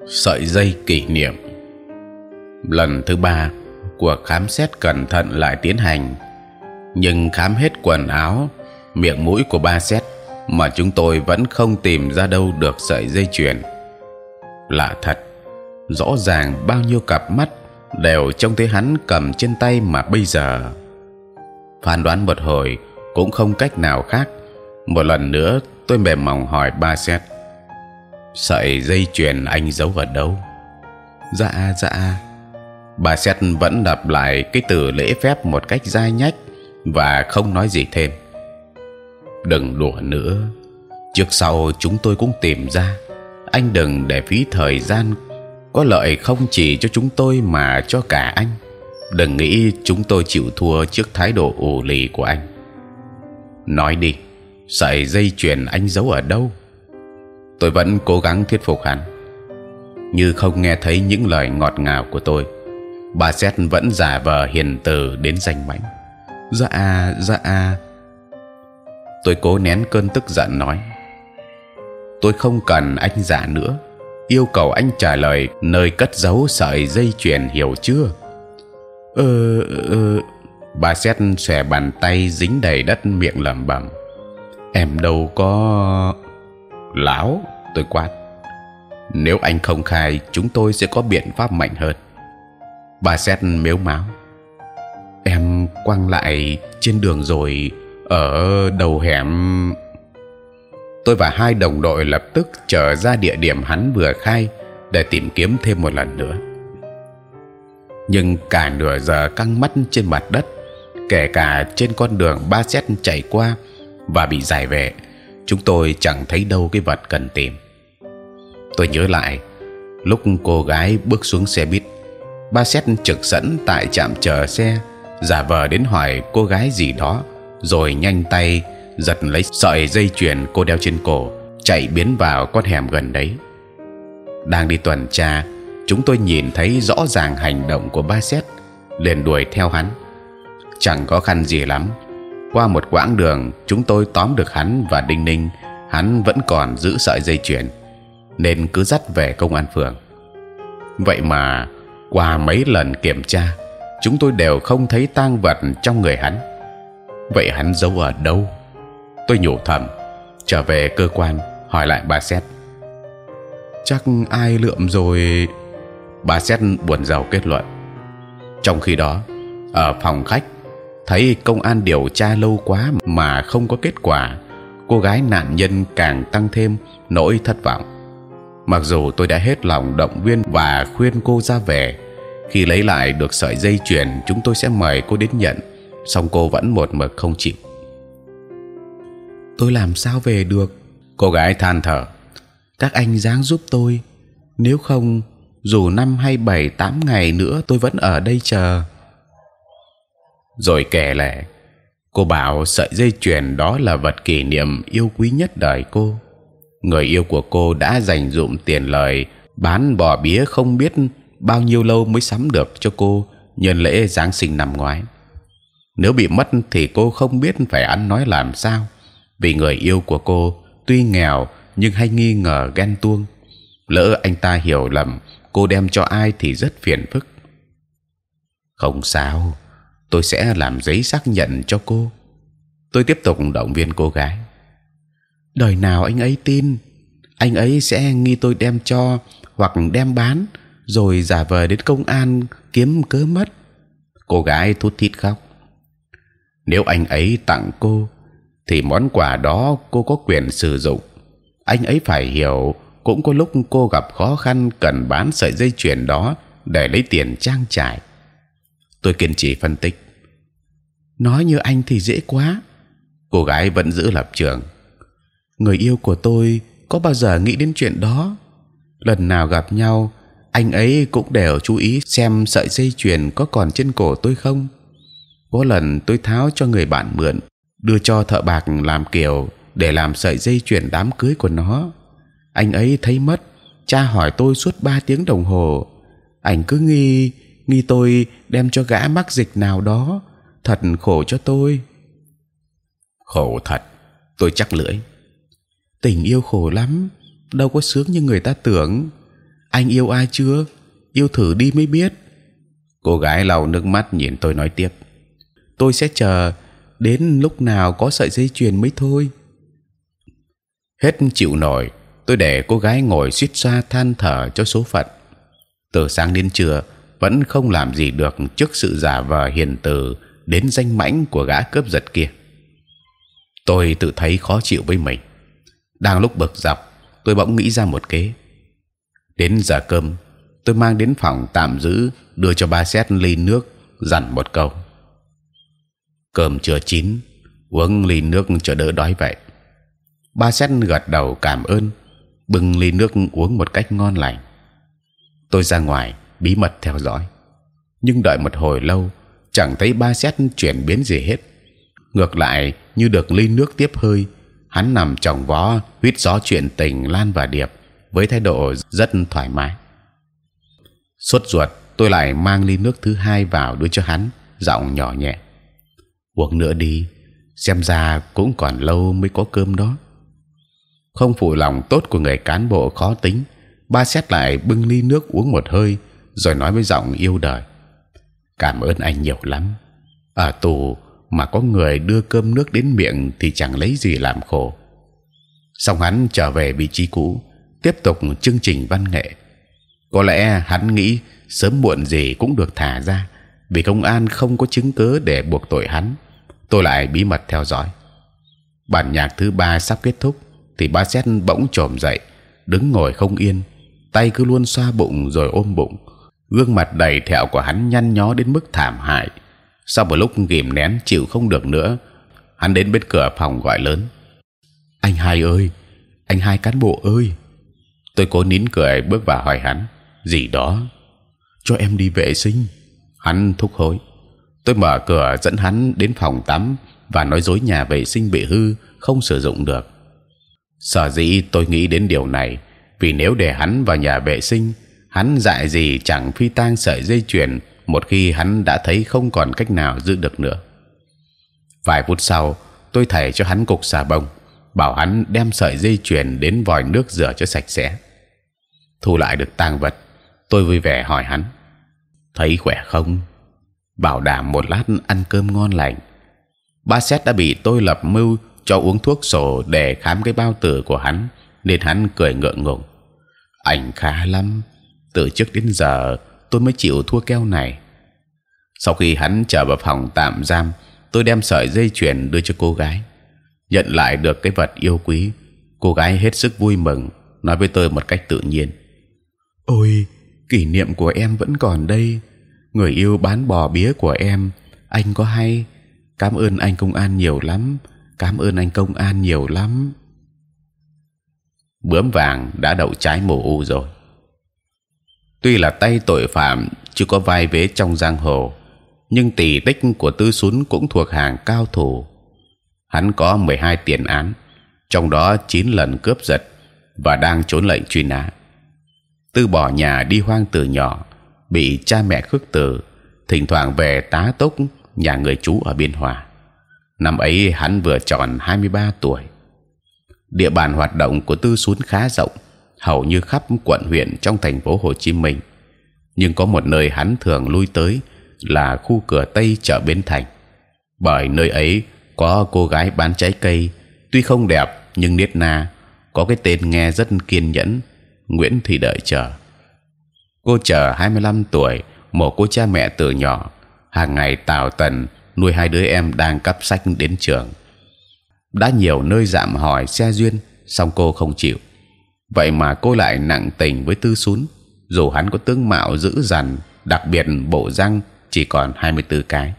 Sợi dây kỷ niệm. Lần thứ 3, cuộc khám xét cẩn thận lại tiến hành, nhưng khám hết quần áo, miệng mũi của ba Xét mà chúng tôi vẫn không tìm ra đâu được sợi dây chuyền. Lạ thật, rõ ràng bao nhiêu cặp mắt đều trông thấy hắn cầm trên tay, mà bây giờ phán đoán một hồi cũng không cách nào khác. Một lần nữa tôi mềm mỏng hỏi ba Xét: sợi dây chuyền anh giấu ở đâu? Dạ. Bà Xét vẫn lặp lại cái từ lễ phép một cách dai nhách và không nói gì thêm. Đừng đùa nữa, trước sau chúng tôi cũng tìm ra. Anh đừng để phí thời gian, có lợi không chỉ cho chúng tôi mà cho cả anh. Đừng nghĩ chúng tôi chịu thua trước thái độ ù lì của anh. Nói đi, sợi dây chuyền anh giấu ở đâu? Tôi vẫn cố gắng thuyết phục hắn. Như không nghe thấy những lời ngọt ngào của tôi, bà Xét vẫn giả vờ hiền từ đến danh mãnh. Dạ. Tôi cố nén cơn tức giận nói: tôi không cần anh dạ nữa, yêu cầu anh trả lời nơi cất giấu sợi dây chuyền, hiểu chưa? Bà Xét xòe bàn tay dính đầy đất, miệng lẩm bẩm: em đâu có. Láo! Tôi quát: nếu anh không khai, chúng tôi sẽ có biện pháp mạnh hơn. Bà Xét mếu máo: em quăng lại trên đường rồi, ở đầu hẻm. Tôi và hai đồng đội lập tức trở ra địa điểm hắn vừa khai để tìm kiếm thêm một lần nữa. Nhưng cả nửa giờ căng mắt trên mặt đất, kể cả trên con đường ba Xét chạy qua và bị giải về, chúng tôi chẳng thấy đâu cái vật cần tìm. Tôi nhớ lại lúc cô gái bước xuống xe buýt, ba Xét trực dẫn tại trạm chờ xe, giả vờ đến hỏi cô gái gì đó, rồi nhanh tay giật lấy sợi dây chuyền cô đeo trên cổ, chạy biến vào con hẻm gần đấy. Đang đi tuần tra, chúng tôi nhìn thấy rõ ràng hành động của ba Xét, liền đuổi theo hắn. Chẳng khó khăn gì lắm, qua một quãng đường chúng tôi tóm được hắn và đinh ninh hắn vẫn còn giữ sợi dây chuyền, nên cứ dắt về công an phường. Vậy mà qua mấy lần kiểm tra, chúng tôi đều không thấy tang vật trong người hắn. Vậy hắn giấu ở đâu? Tôi nhủ thầm. Trở về cơ quan hỏi lại bà Xét: chắc ai lượm rồi. Bà Xét buồn rầu kết luận. Trong khi đó, ở phòng khách, thấy công an điều tra lâu quá mà không có kết quả, cô gái nạn nhân càng tăng thêm nỗi thất vọng. Mặc dù tôi đã hết lòng động viên và khuyên cô ra về, khi lấy lại được sợi dây chuyền chúng tôi sẽ mời cô đến nhận, song cô vẫn một mực không chịu. Tôi làm sao về được? Cô gái than thở: các anh ráng giúp tôi, nếu không dù 5 hay 7, 8 ngày nữa tôi vẫn ở đây chờ. Rồi kể lể, cô bảo sợi dây chuyền đó là vật kỷ niệm yêu quý nhất đời cô. Người yêu của cô đã dành dụm tiền lời bán bò bía không biết bao nhiêu lâu mới sắm được cho cô nhân lễ Giáng sinh năm ngoái. Nếu bị mất thì cô không biết phải ăn nói làm sao, vì người yêu của cô tuy nghèo nhưng hay nghi ngờ ghen tuông. Lỡ anh ta hiểu lầm cô đem cho ai thì rất phiền phức. Không sao, tôi sẽ làm giấy xác nhận cho cô. Tôi tiếp tục động viên cô gái. Đời nào anh ấy tin, anh ấy sẽ nghi tôi đem cho hoặc đem bán, rồi giả vờ đến công an kiếm cớ mất. Cô gái thút thít khóc. Nếu anh ấy tặng cô, thì món quà đó cô có quyền sử dụng. Anh ấy phải hiểu, cũng có lúc cô gặp khó khăn cần bán sợi dây chuyền đó để lấy tiền trang trải. Tôi kiên trì phân tích. Nói như anh thì dễ quá. Cô gái vẫn giữ lập trường. Người yêu của tôi có bao giờ nghĩ đến chuyện đó? Lần nào gặp nhau, anh ấy cũng đều chú ý xem sợi dây chuyền có còn trên cổ tôi không. Có lần tôi tháo cho người bạn mượn, đưa cho thợ bạc làm kiểu để làm sợi dây chuyền đám cưới của nó. Anh ấy thấy mất, cha hỏi tôi suốt 3 tiếng đồng hồ. Anh cứ nghi tôi đem cho gã mắc dịch nào đó. Thật khổ cho tôi. Khổ thật. Tôi chắc lưỡi. Tình yêu khổ lắm, đâu có sướng như người ta tưởng. Anh yêu ai chưa? Yêu thử đi mới biết. Cô gái lau nước mắt nhìn tôi nói tiếp. Tôi sẽ chờ đến lúc nào có sợi dây chuyền mới thôi. Hết chịu nổi, tôi để cô gái ngồi suýt xoa than thở cho số phận. Từ sáng đến trưa vẫn không làm gì được trước sự giả vờ hiền từ đến danh mãnh của gã cướp giật kia. Tôi tự thấy khó chịu với mình. Đang lúc bực dọc, tôi bỗng nghĩ ra một kế. Đến giờ cơm, tôi mang đến phòng tạm giữ, đưa cho ba Xét ly nước, dặn một câu: cơm chưa chín, uống ly nước cho đỡ đói vậy. Ba Xét gật đầu cảm ơn, bưng ly nước uống một cách ngon lành. Tôi ra ngoài bí mật theo dõi, nhưng đợi một hồi lâu chẳng thấy ba Xét chuyển biến gì hết. Ngược lại như được ly nước tiếp hơi, hắn nằm chồng vó huýt gió chuyện tình Lan và Điệp với thái độ rất thoải mái. Sốt ruột, tôi lại mang ly nước thứ hai vào đưa cho hắn, giọng nhỏ nhẹ: uống nữa đi, xem ra cũng còn lâu mới có cơm đó. Không phụ lòng tốt của người cán bộ khó tính, ba Xét lại bưng ly nước uống một hơi, rồi nói với giọng yêu đời: cảm ơn anh nhiều lắm. Ở tù mà có người đưa cơm nước đến miệng thì chẳng lấy gì làm khổ. Xong hắn trở về vị trí cũ, tiếp tục chương trình văn nghệ. Có lẽ hắn nghĩ sớm muộn gì cũng được thả ra, vì công an không có chứng cớ để buộc tội hắn. Tôi lại bí mật theo dõi. Bản nhạc thứ ba sắp kết thúc thì ba Xét bỗng chồm dậy, đứng ngồi không yên, tay cứ luôn xoa bụng rồi ôm bụng. Gương mặt đầy thẹo của hắn nhăn nhó đến mức thảm hại. Sau một lúc ghìm nén chịu không được nữa, hắn đến bên cửa phòng gọi lớn: anh Hai ơi, anh Hai cán bộ ơi. Tôi cố nín cười bước vào hỏi hắn: gì đó? Cho em đi vệ sinh. Hắn thúc hối. Tôi mở cửa dẫn hắn đến phòng tắm và nói dối nhà vệ sinh bị hư, không sử dụng được. Sở dĩ tôi nghĩ đến điều này vì nếu để hắn vào nhà vệ sinh, hắn dại gì chẳng phi tang sợi dây chuyền một khi hắn đã thấy không còn cách nào giữ được nữa. Vài phút sau, tôi thảy cho hắn cục xà bông, bảo hắn đem sợi dây chuyền đến vòi nước rửa cho sạch sẽ. Thu lại được tang vật, tôi vui vẻ hỏi hắn: thấy khỏe không? Bảo đảm một lát ăn cơm ngon lành. Ba Xét đã bị tôi lập mưu cho uống thuốc sổ để khám cái bao tử của hắn, nên hắn cười ngượng ngùng: anh khá lắm, từ trước đến giờ tôi mới chịu thua keo này. Sau khi hắn trở vào phòng tạm giam, tôi đem sợi dây chuyền đưa cho cô gái. Nhận lại được cái vật yêu quý, cô gái hết sức vui mừng, nói với tôi một cách tự nhiên: ôi, kỷ niệm của em vẫn còn đây. Người yêu bán bò bía của em, anh có hay? Cảm ơn anh công an nhiều lắm. Cảm ơn anh công an nhiều lắm. Bướm vàng đã đậu trái mùa u rồi. Tuy là tay tội phạm chưa có vai vế trong giang hồ, nhưng tỷ tích của Tư Sún cũng thuộc hàng cao thủ. Hắn có 12 tiền án, trong đó 9 lần cướp giật và đang trốn lệnh truy nã. Tư bỏ nhà đi hoang từ nhỏ, bị cha mẹ khước từ, thỉnh thoảng về tá túc nhà người chú ở Biên Hòa. Năm ấy hắn vừa tròn 23 tuổi. Địa bàn hoạt động của Tư Sún khá rộng, hầu như khắp quận huyện trong thành phố Hồ Chí Minh. Nhưng có một nơi hắn thường lui tới là khu cửa Tây chợ Bến Thành, bởi nơi ấy có cô gái bán trái cây, tuy không đẹp nhưng nết na, có cái tên nghe rất kiên nhẫn: Nguyễn Thị Đợi Chờ. Cô Chờ 25 tuổi, mồ côi cha mẹ từ nhỏ, hàng ngày tào tần nuôi hai đứa em đang cắp sách đến trường. Đã nhiều nơi dạm hỏi xe duyên, song cô không chịu. Vậy mà cô lại nặng tình với Tư Sún, dù hắn có tướng mạo dữ dằn, đặc biệt bộ răng chỉ còn 24 cái.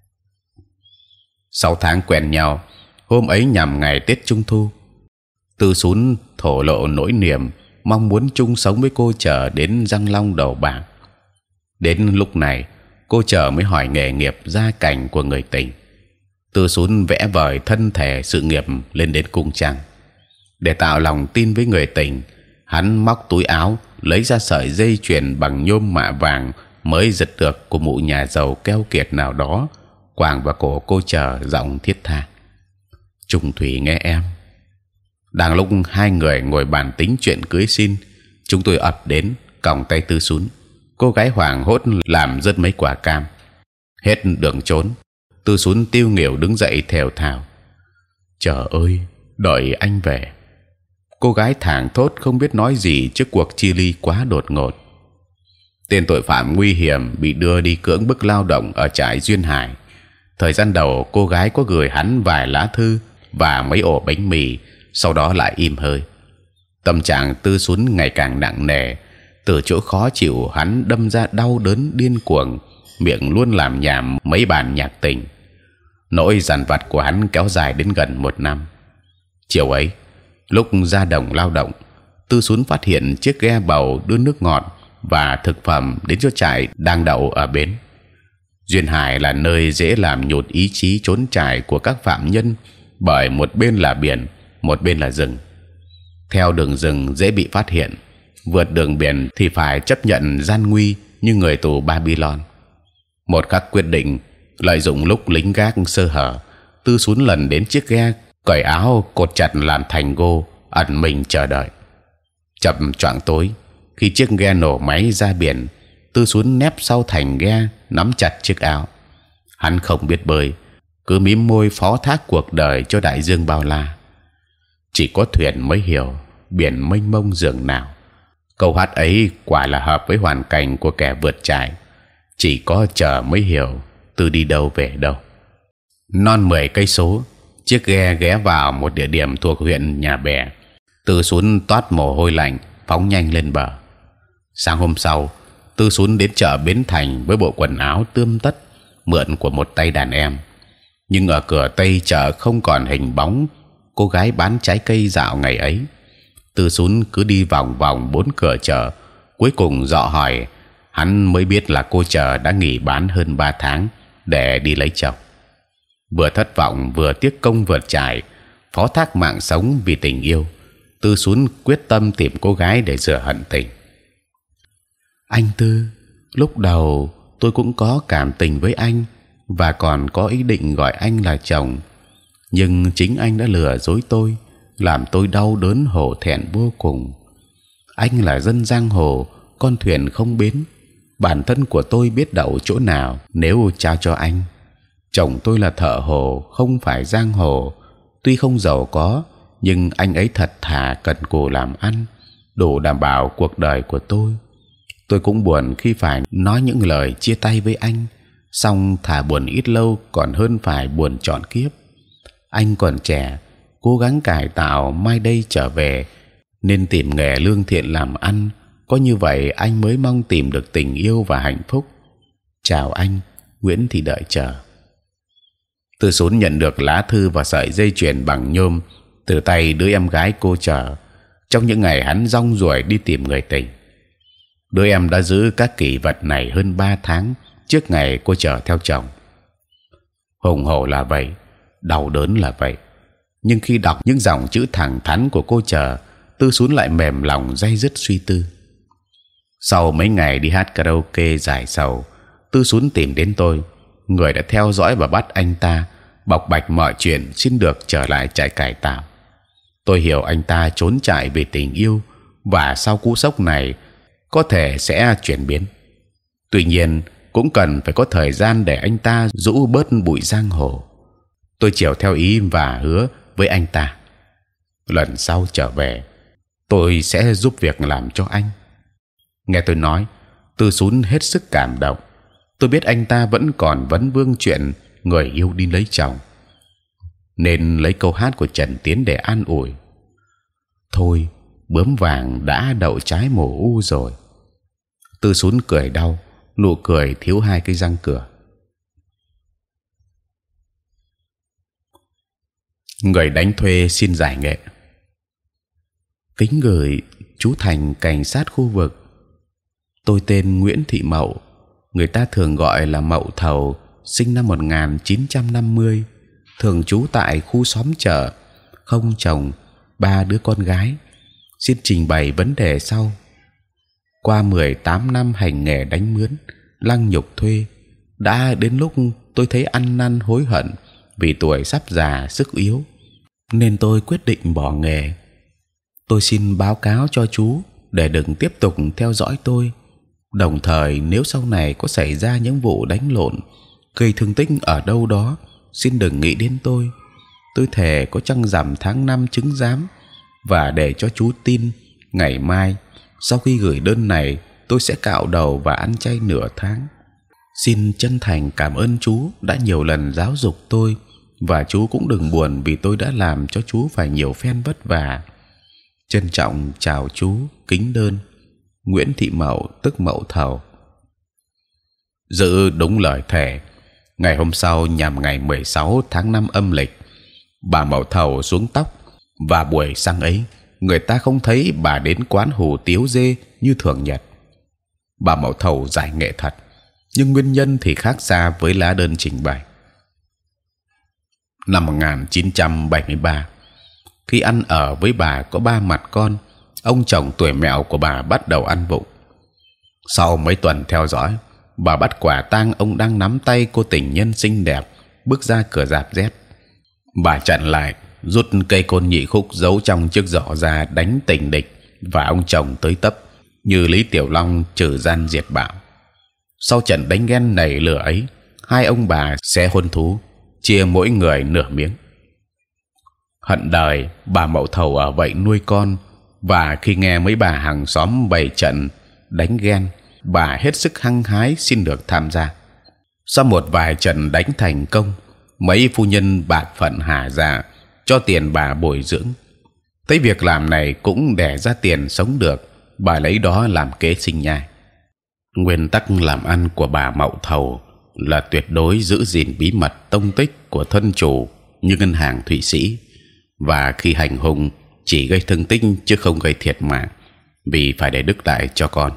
6 tháng quen nhau, hôm ấy nhằm ngày Tết Trung Thu, Tư Sún thổ lộ nỗi niềm mong muốn chung sống với cô Chờ đến răng long đầu bạc. Đến lúc này, cô Chờ mới hỏi nghề nghiệp gia cảnh của người tình. Tư Sún vẽ vời thân thể sự nghiệp lên đến cung trăng. Để tạo lòng tin với người tình, hắn móc túi áo lấy ra sợi dây chuyền bằng nhôm mạ vàng mới giật được của mụ nhà giàu keo kiệt nào đó, quàng vào cổ cô Chờ, giọng thiết tha: Trung thủy nghe em. Đang lúc hai người ngồi bàn tính chuyện cưới xin, chúng tôi ập đến còng tay Tư Sún. Cô gái hoảng hốt làm rớt mấy quả cam. Hết đường trốn, Tư Sún tiêu nghỉu đứng dậy thều thào: Trời ơi, đợi anh về. Cô gái thảng thốt không biết nói gì trước cuộc chia ly quá đột ngột. Tên tội phạm nguy hiểm bị đưa đi cưỡng bức lao động ở trại Duyên Hải. Thời gian đầu cô gái có gửi hắn vài lá thư và mấy ổ bánh mì, sau đó lại im hơi. Tâm trạng Tư Sún ngày càng nặng nề. Từ chỗ khó chịu, hắn đâm ra đau đớn điên cuồng, miệng luôn làm nhảm mấy bản nhạc tình. Nỗi dằn vặt của hắn kéo dài đến gần 1 năm. Chiều ấy, lúc ra đồng lao động, Tư Sún phát hiện chiếc ghe bầu đưa nước ngọt và thực phẩm đến cho trại đang đậu ở bến. Duyên Hải là nơi dễ làm nhụt ý chí trốn trại của các phạm nhân, bởi một bên là biển, một bên là rừng. Theo đường rừng dễ bị phát hiện, vượt đường biển thì phải chấp nhận gian nguy như người tù Babylon. Một khắc quyết định, lợi dụng lúc lính gác sơ hở, Tư Sún lần đến chiếc ghe, cởi áo cột chặt làm thành gô, ẩn mình chờ đợi. Chập choạng tối, khi chiếc ghe nổ máy ra biển, Tư Sún nép sau thành ghe, nắm chặt chiếc áo. Hắn không biết bơi, cứ mím môi phó thác cuộc đời cho đại dương bao la. Chỉ có thuyền mới hiểu biển mênh mông dường nào. Câu hát ấy quả là hợp với hoàn cảnh của kẻ vượt trải. Chỉ có chờ mới hiểu Tư đi đâu về đâu. Non 10 cây số, chiếc ghe ghé vào một địa điểm thuộc huyện Nhà Bè. Tư Sún toát mồ hôi lạnh, phóng nhanh lên bờ. Sáng hôm sau, Tư Sún đến chợ Bến Thành với bộ quần áo tươm tất mượn của một tay đàn em. Nhưng ở cửa tây chợ không còn hình bóng cô gái bán trái cây dạo ngày ấy. Tư Sún cứ đi vòng vòng 4 cửa chợ, cuối cùng dọ hỏi, hắn mới biết là cô chợ đã nghỉ bán hơn 3 tháng để đi lấy chồng. Vừa thất vọng vừa tiếc công vượt trải, phó thác mạng sống vì tình yêu, Tư Sún quyết tâm tìm cô gái để rửa hận tình. Anh Tư, lúc đầu tôi cũng có cảm tình với anh và còn có ý định gọi anh là chồng, nhưng chính anh đã lừa dối tôi, làm tôi đau đớn hổ thẹn vô cùng. Anh là dân giang hồ, con thuyền không bến. Bản thân của tôi biết đậu chỗ nào nếu trao cho anh. Chồng tôi là thợ hồ, không phải giang hồ. Tuy không giàu có, nhưng anh ấy thật thà cần cù làm ăn, đủ đảm bảo cuộc đời của tôi. Tôi cũng buồn khi phải nói những lời chia tay với anh. Song thà buồn ít lâu còn hơn phải buồn trọn kiếp. Anh còn trẻ, cố gắng cải tạo, mai đây trở về, nên tìm nghề lương thiện làm ăn. Có như vậy anh mới mong tìm được tình yêu và hạnh phúc. Chào anh, Nguyễn Thị đợi chờ. Tư Sún nhận được lá thư và sợi dây chuyền bằng nhôm từ tay đứa em gái cô chờ. Trong những ngày hắn rong ruổi đi tìm người tình, đứa em đã giữ các kỷ vật này hơn 3 tháng trước ngày cô chờ theo chồng. Hùng hổ là vậy, đau đớn là vậy, nhưng khi đọc những dòng chữ thẳng thắn của cô chờ, Tư Sún lại mềm lòng day dứt suy tư. Sau mấy ngày đi hát karaoke giải sầu, Tư Sún tìm đến tôi, người đã theo dõi và bắt anh ta, bộc bạch mọi chuyện, xin được trở lại trại cải tạo. Tôi hiểu anh ta trốn trại vì tình yêu và sau cú sốc này có thể sẽ chuyển biến. Tuy nhiên cũng cần phải có thời gian để anh ta rũ bớt bụi giang hồ. Tôi chiều theo ý và hứa với anh ta, lần sau trở về tôi sẽ giúp việc làm cho anh. Nghe tôi nói, Tư Sún hết sức cảm động. Tôi biết anh ta vẫn còn vấn vương chuyện người yêu đi lấy chồng, nên lấy câu hát của Trần Tiến để an ủi. Thôi, bướm vàng đã đậu trái mùa u rồi. Tư Sún cười đau, nụ cười thiếu 2 cái răng cửa. Người đánh thuê xin giải nghệ. Kính gửi chú Thành, cảnh sát khu vực. Tôi tên Nguyễn Thị Mậu, người ta thường gọi là Mậu Thầu, sinh năm 1950, thường trú tại khu xóm chợ, không chồng, 3 đứa con gái. Xin trình bày vấn đề sau. Qua 18 năm hành nghề đánh mướn, lăng nhục thuê, đã đến lúc tôi thấy ăn năn hối hận vì tuổi sắp già sức yếu, nên tôi quyết định bỏ nghề. Tôi xin báo cáo cho chú để đừng tiếp tục theo dõi tôi. Đồng thời, nếu sau này có xảy ra những vụ đánh lộn, gây thương tích ở đâu đó, xin đừng nghĩ đến tôi. Tôi thề có trăng rằm tháng năm chứng giám, và để cho chú tin, ngày mai sau khi gửi đơn này, tôi sẽ cạo đầu và ăn chay nửa tháng. Xin chân thành cảm ơn chú đã nhiều lần giáo dục tôi, và chú cũng đừng buồn vì tôi đã làm cho chú phải nhiều phen vất vả. Trân trọng chào chú, kính đơn. Nguyễn Thị Mậu, tức Mậu Thầu. Giữ đúng lời thề, ngày hôm sau nhằm ngày 16 tháng 5 âm lịch, bà Mậu Thầu xuống tóc, và buổi sáng ấy người ta không thấy bà đến quán hủ tiếu dê như thường nhật. Bà Mậu Thầu giải nghệ thật, nhưng nguyên nhân thì khác xa với lá đơn trình bày. Năm 1973, khi ăn ở với bà có 3 mặt con, ông chồng tuổi mẹo của bà bắt đầu ăn vụng. Sau mấy tuần theo dõi, bà bắt quả tang ông đang nắm tay cô tình nhân xinh đẹp bước ra cửa rạp dép. Bà chặn lại, rút cây côn nhị khúc giấu trong chiếc giỏ ra đánh tình địch, và ông chồng tới tấp như Lý Tiểu Long trừ gian diệt bạo. Sau trận đánh ghen nảy lửa ấy, hai ông bà xé hôn thú, chia mỗi người nửa miếng. Hận đời, bà Mậu Thầu ở vậy nuôi con, và khi nghe mấy bà hàng xóm bày trận đánh ghen, bà hết sức hăng hái xin được tham gia. Sau một vài trận đánh thành công, mấy phu nhân bạc phận hà dạ cho tiền bà bồi dưỡng. Thấy việc làm này cũng đẻ ra tiền sống được, bà lấy đó làm kế sinh nhai. Nguyên tắc làm ăn của bà Mậu Thầu là tuyệt đối giữ gìn bí mật tông tích của thân chủ như ngân hàng Thụy Sĩ, và khi hành hung chỉ gây thương tích chứ không gây thiệt mạng, vì phải để đức lại cho con.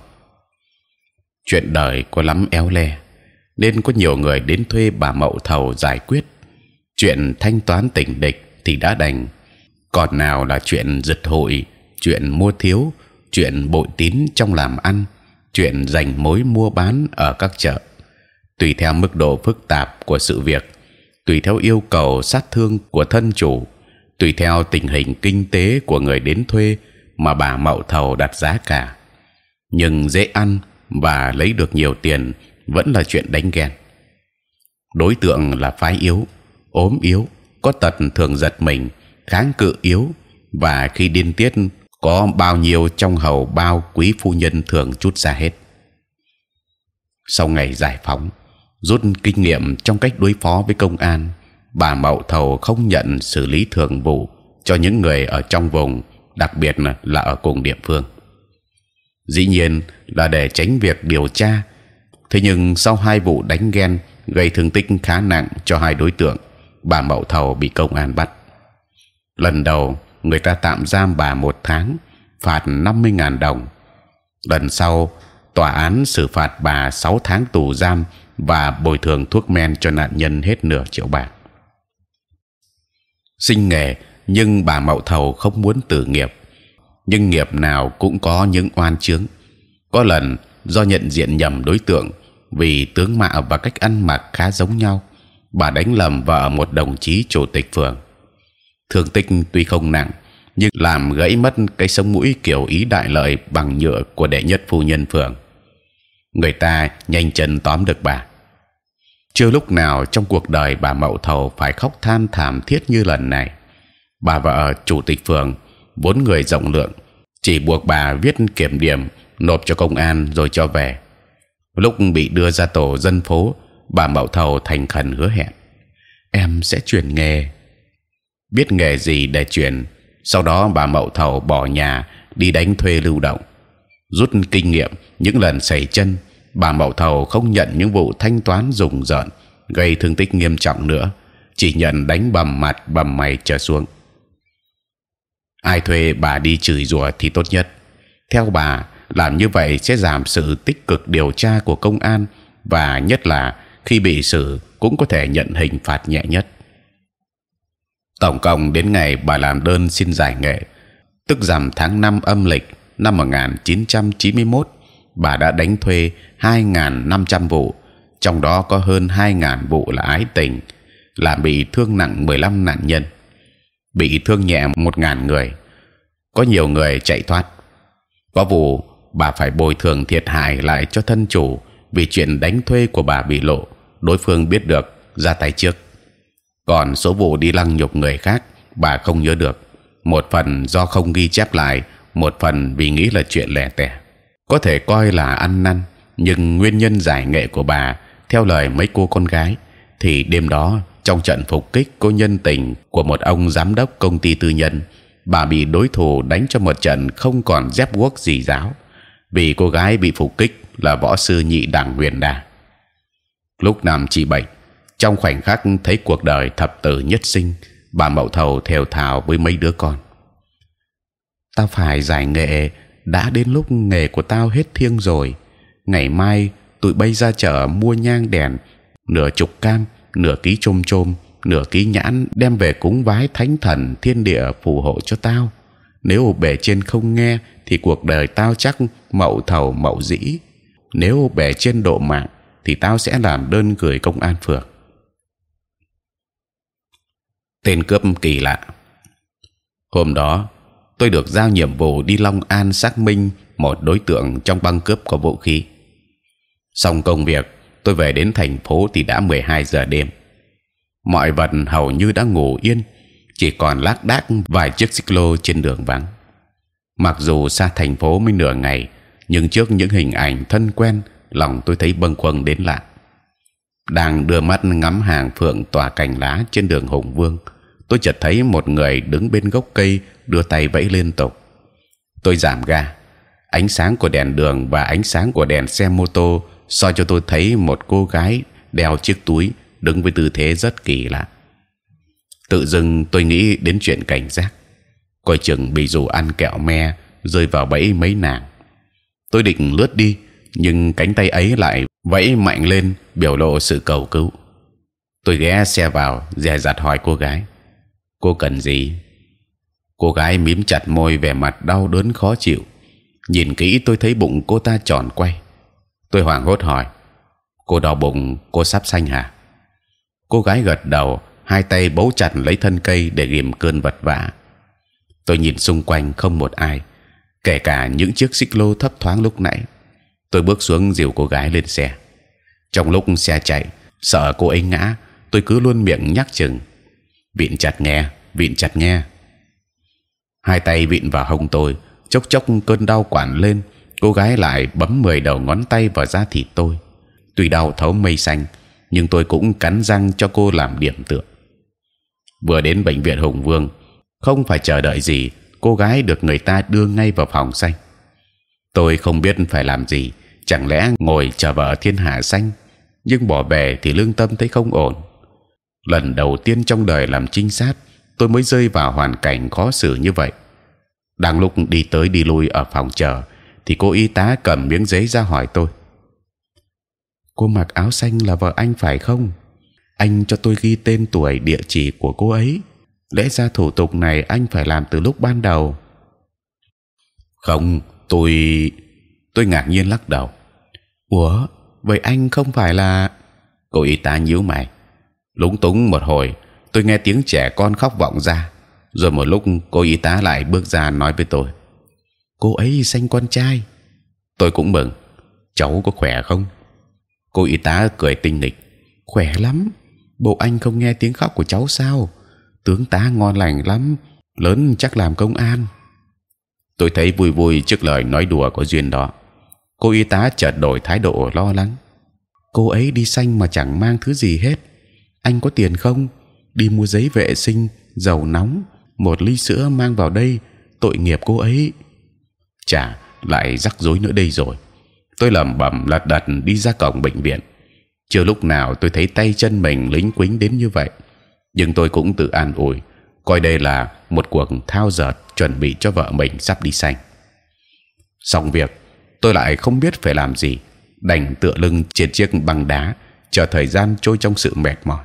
Chuyện đời có lắm éo le, nên có nhiều người đến thuê bà Mậu Thầu giải quyết. Chuyện thanh toán tình địch thì đã đành, còn nào là chuyện giật hụi, chuyện mua thiếu, chuyện bội tín trong làm ăn, chuyện giành mối mua bán ở các chợ. Tùy theo mức độ phức tạp của sự việc, tùy theo yêu cầu sát thương của thân chủ, tùy theo tình hình kinh tế của người đến thuê mà bà Mậu Thầu đặt giá cả. Nhưng dễ ăn và lấy được nhiều tiền vẫn là chuyện đánh ghen. Đối tượng là phái yếu, ốm yếu, có tật thường giật mình, kháng cự yếu, và khi điên tiết có bao nhiêu trong hầu bao quý phu nhân thường trút ra hết. Sau ngày giải phóng, rút kinh nghiệm trong cách đối phó với công an, bà Mậu Thầu không nhận xử lý thường vụ cho những người ở trong vùng, đặc biệt là ở cùng địa phương. Dĩ nhiên là để tránh việc điều tra. Thế nhưng sau 2 vụ đánh ghen gây thương tích khá nặng cho 2 đối tượng, bà Mậu Thầu bị công an bắt. Lần đầu người ta tạm giam bà 1 tháng, phạt 50.000 đồng. Lần sau tòa án xử phạt bà 6 tháng tù giam và bồi thường thuốc men cho nạn nhân hết nửa triệu bạc. Sinh nghề, nhưng bà Mậu Thầu không muốn tử nghiệp. Nhưng nghiệp nào cũng có những oan chướng. Có lần do nhận diện nhầm đối tượng, vì tướng mạo và cách ăn mặc khá giống nhau, bà đánh lầm vợ một đồng chí chủ tịch phường. Thương tích tuy không nặng, nhưng làm gãy mất cái sống mũi kiểu Ý Đại Lợi bằng nhựa của đệ nhất phu nhân phường. Người ta nhanh chân tóm được bà. Chưa lúc nào trong cuộc đời bà Mậu Thầu phải khóc than thảm thiết như lần này. Bà vợ chủ tịch phường vốn người rộng lượng, chỉ buộc bà viết kiểm điểm nộp cho công an rồi cho về. Lúc bị đưa ra tổ dân phố, bà Mậu Thầu thành khẩn hứa hẹn: em sẽ chuyển nghề. Biết nghề gì để chuyển. Sau đó bà Mậu Thầu bỏ nhà đi đánh thuê lưu động. Rút kinh nghiệm những lần sẩy chân, bà Mậu Thầu không nhận những vụ thanh toán rùng rợn gây thương tích nghiêm trọng nữa, chỉ nhận đánh bầm mặt bầm mày trở xuống. Ai thuê bà đi chửi rủa thì tốt nhất. Theo bà, làm như vậy sẽ giảm sự tích cực điều tra của công an, và nhất là khi bị xử cũng có thể nhận hình phạt nhẹ nhất. Tổng cộng đến ngày bà làm đơn xin giải nghệ, tức rằm tháng 5 âm lịch năm 1991, bà đã đánh thuê 2.500 vụ, trong đó có hơn 2.000 vụ là ái tình, làm bị thương nặng 15 nạn nhân, bị thương nhẹ 1.000 người, có nhiều người chạy thoát. Có vụ bà phải bồi thường thiệt hại lại cho thân chủ vì chuyện đánh thuê của bà bị lộ, đối phương biết được ra tay trước. Còn số vụ đi lăng nhục người khác bà không nhớ được, một phần do không ghi chép lại, một phần vì nghĩ là chuyện lẻ tẻ, có thể coi là ăn năn. Nhưng nguyên nhân giải nghệ của bà, theo lời mấy cô con gái, thì đêm đó trong trận phục kích cô nhân tình của một ông giám đốc công ty tư nhân, bà bị đối thủ đánh cho một trận không còn dép guốc gì giáo, vì cô gái bị phục kích là võ sư nhị đẳng Huyền Đà. Lúc nằm trị bệnh, trong khoảnh khắc thấy cuộc đời thập tử nhất sinh, bà Mậu Thầu thều thào với mấy đứa con: tao phải giải nghệ, đã đến lúc nghề của tao hết thiêng rồi. Ngày mai tụi bay ra chợ mua nhang đèn, nửa chục cam, nửa ký chôm chôm, nửa ký nhãn, đem về cúng vái thánh thần thiên địa phù hộ cho tao. Nếu bề trên không nghe thì cuộc đời tao chắc Mậu Thầu Mậu Dĩ. Nếu bề trên độ mạng thì tao sẽ làm đơn gửi công an phường. Tên cướp kỳ lạ. Hôm đó tôi được giao nhiệm vụ đi Long An xác minh một đối tượng trong băng cướp có vũ khí. Xong công việc, tôi về đến thành phố thì đã 12 giờ đêm. Mọi vật hầu như đã ngủ yên, chỉ còn lác đác vài chiếc xích lô trên đường vắng. Mặc dù xa thành phố mới nửa ngày, nhưng trước những hình ảnh thân quen, lòng tôi thấy bâng khuâng đến lạ. Đang đưa mắt ngắm hàng phượng tỏa cành lá trên đường Hùng Vương, tôi chợt thấy một người đứng bên gốc cây đưa tay vẫy liên tục. Tôi giảm ga. Ánh sáng của đèn đường và ánh sáng của đèn xe mô tô soi cho tôi thấy một cô gái đeo chiếc túi đứng với tư thế rất kỳ lạ. Tự dưng tôi nghĩ đến chuyện cảnh giác, coi chừng bị dù ăn kẹo me rơi vào bẫy mấy nàng. Tôi định lướt đi, nhưng cánh tay ấy lại vẫy mạnh lên, biểu lộ sự cầu cứu. Tôi ghé xe vào, dè dặt hỏi cô gái: cô cần gì? Cô gái mím chặt môi, vẻ mặt đau đớn khó chịu. Nhìn kỹ tôi thấy bụng cô ta tròn quay. Tôi hoảng hốt hỏi: cô đau bụng, cô sắp sanh hả? Cô gái gật đầu, hai tay bấu chặt lấy thân cây để ghìm cơn vật vã. Tôi nhìn xung quanh không một ai, kể cả những chiếc xích lô thấp thoáng lúc nãy. Tôi bước xuống dìu cô gái lên xe. Trong lúc xe chạy, sợ cô ấy ngã, tôi cứ luôn miệng nhắc chừng: vịn chặt nghe, vịn chặt nghe. Hai tay vịn vào hông tôi, chốc chốc cơn đau quặn lên. Cô gái lại bấm 10 đầu ngón tay vào da thịt tôi. Tuy đau thấu mây xanh, nhưng tôi cũng cắn răng cho cô làm điểm tựa. Vừa đến bệnh viện Hùng Vương, không phải chờ đợi gì, cô gái được người ta đưa ngay vào phòng xanh. Tôi không biết phải làm gì, chẳng lẽ ngồi chờ vợ thiên hạ xanh? Nhưng bỏ về thì lương tâm thấy không ổn. Lần đầu tiên trong đời làm trinh sát, tôi mới rơi vào hoàn cảnh khó xử như vậy. Đang lúc đi tới đi lui ở phòng chờ, thì cô y tá cầm miếng giấy ra hỏi tôi: cô mặc áo xanh là vợ anh phải không? Anh cho tôi ghi tên, tuổi, địa chỉ của cô ấy. Lẽ ra thủ tục này anh phải làm từ lúc ban đầu. Không, tôi ngạc nhiên lắc đầu. Ủa, vậy anh không phải là? Cô y tá nhíu mày. Lúng túng một hồi, tôi nghe tiếng trẻ con khóc vọng ra. Rồi một lúc cô y tá lại bước ra nói với tôi: cô ấy sanh con trai. Tôi cũng mừng. Cháu có khỏe không? Cô y tá cười tinh nghịch: khỏe lắm. Bộ anh không nghe tiếng khóc của cháu sao? Tướng tá ngon lành lắm, lớn chắc làm công an. Tôi thấy vui vui trước lời nói đùa có duyên đó. Cô y tá chợt đổi thái độ lo lắng: cô ấy đi sanh mà chẳng mang thứ gì hết. Anh có tiền không? Đi mua giấy vệ sinh, dầu nóng, một ly sữa mang vào đây. Tội nghiệp cô ấy. Chả, lại rắc rối nữa đây rồi. Tôi lẩm bẩm lật đật đi ra cổng bệnh viện. Chưa lúc nào tôi thấy tay chân mình lính quính đến như vậy, nhưng tôi cũng tự an ủi, coi đây là một cuộc thao dượt chuẩn bị cho vợ mình sắp đi sanh. Xong việc, tôi lại không biết phải làm gì, đành tựa lưng trên chiếc băng đá, chờ thời gian trôi trong sự mệt mỏi.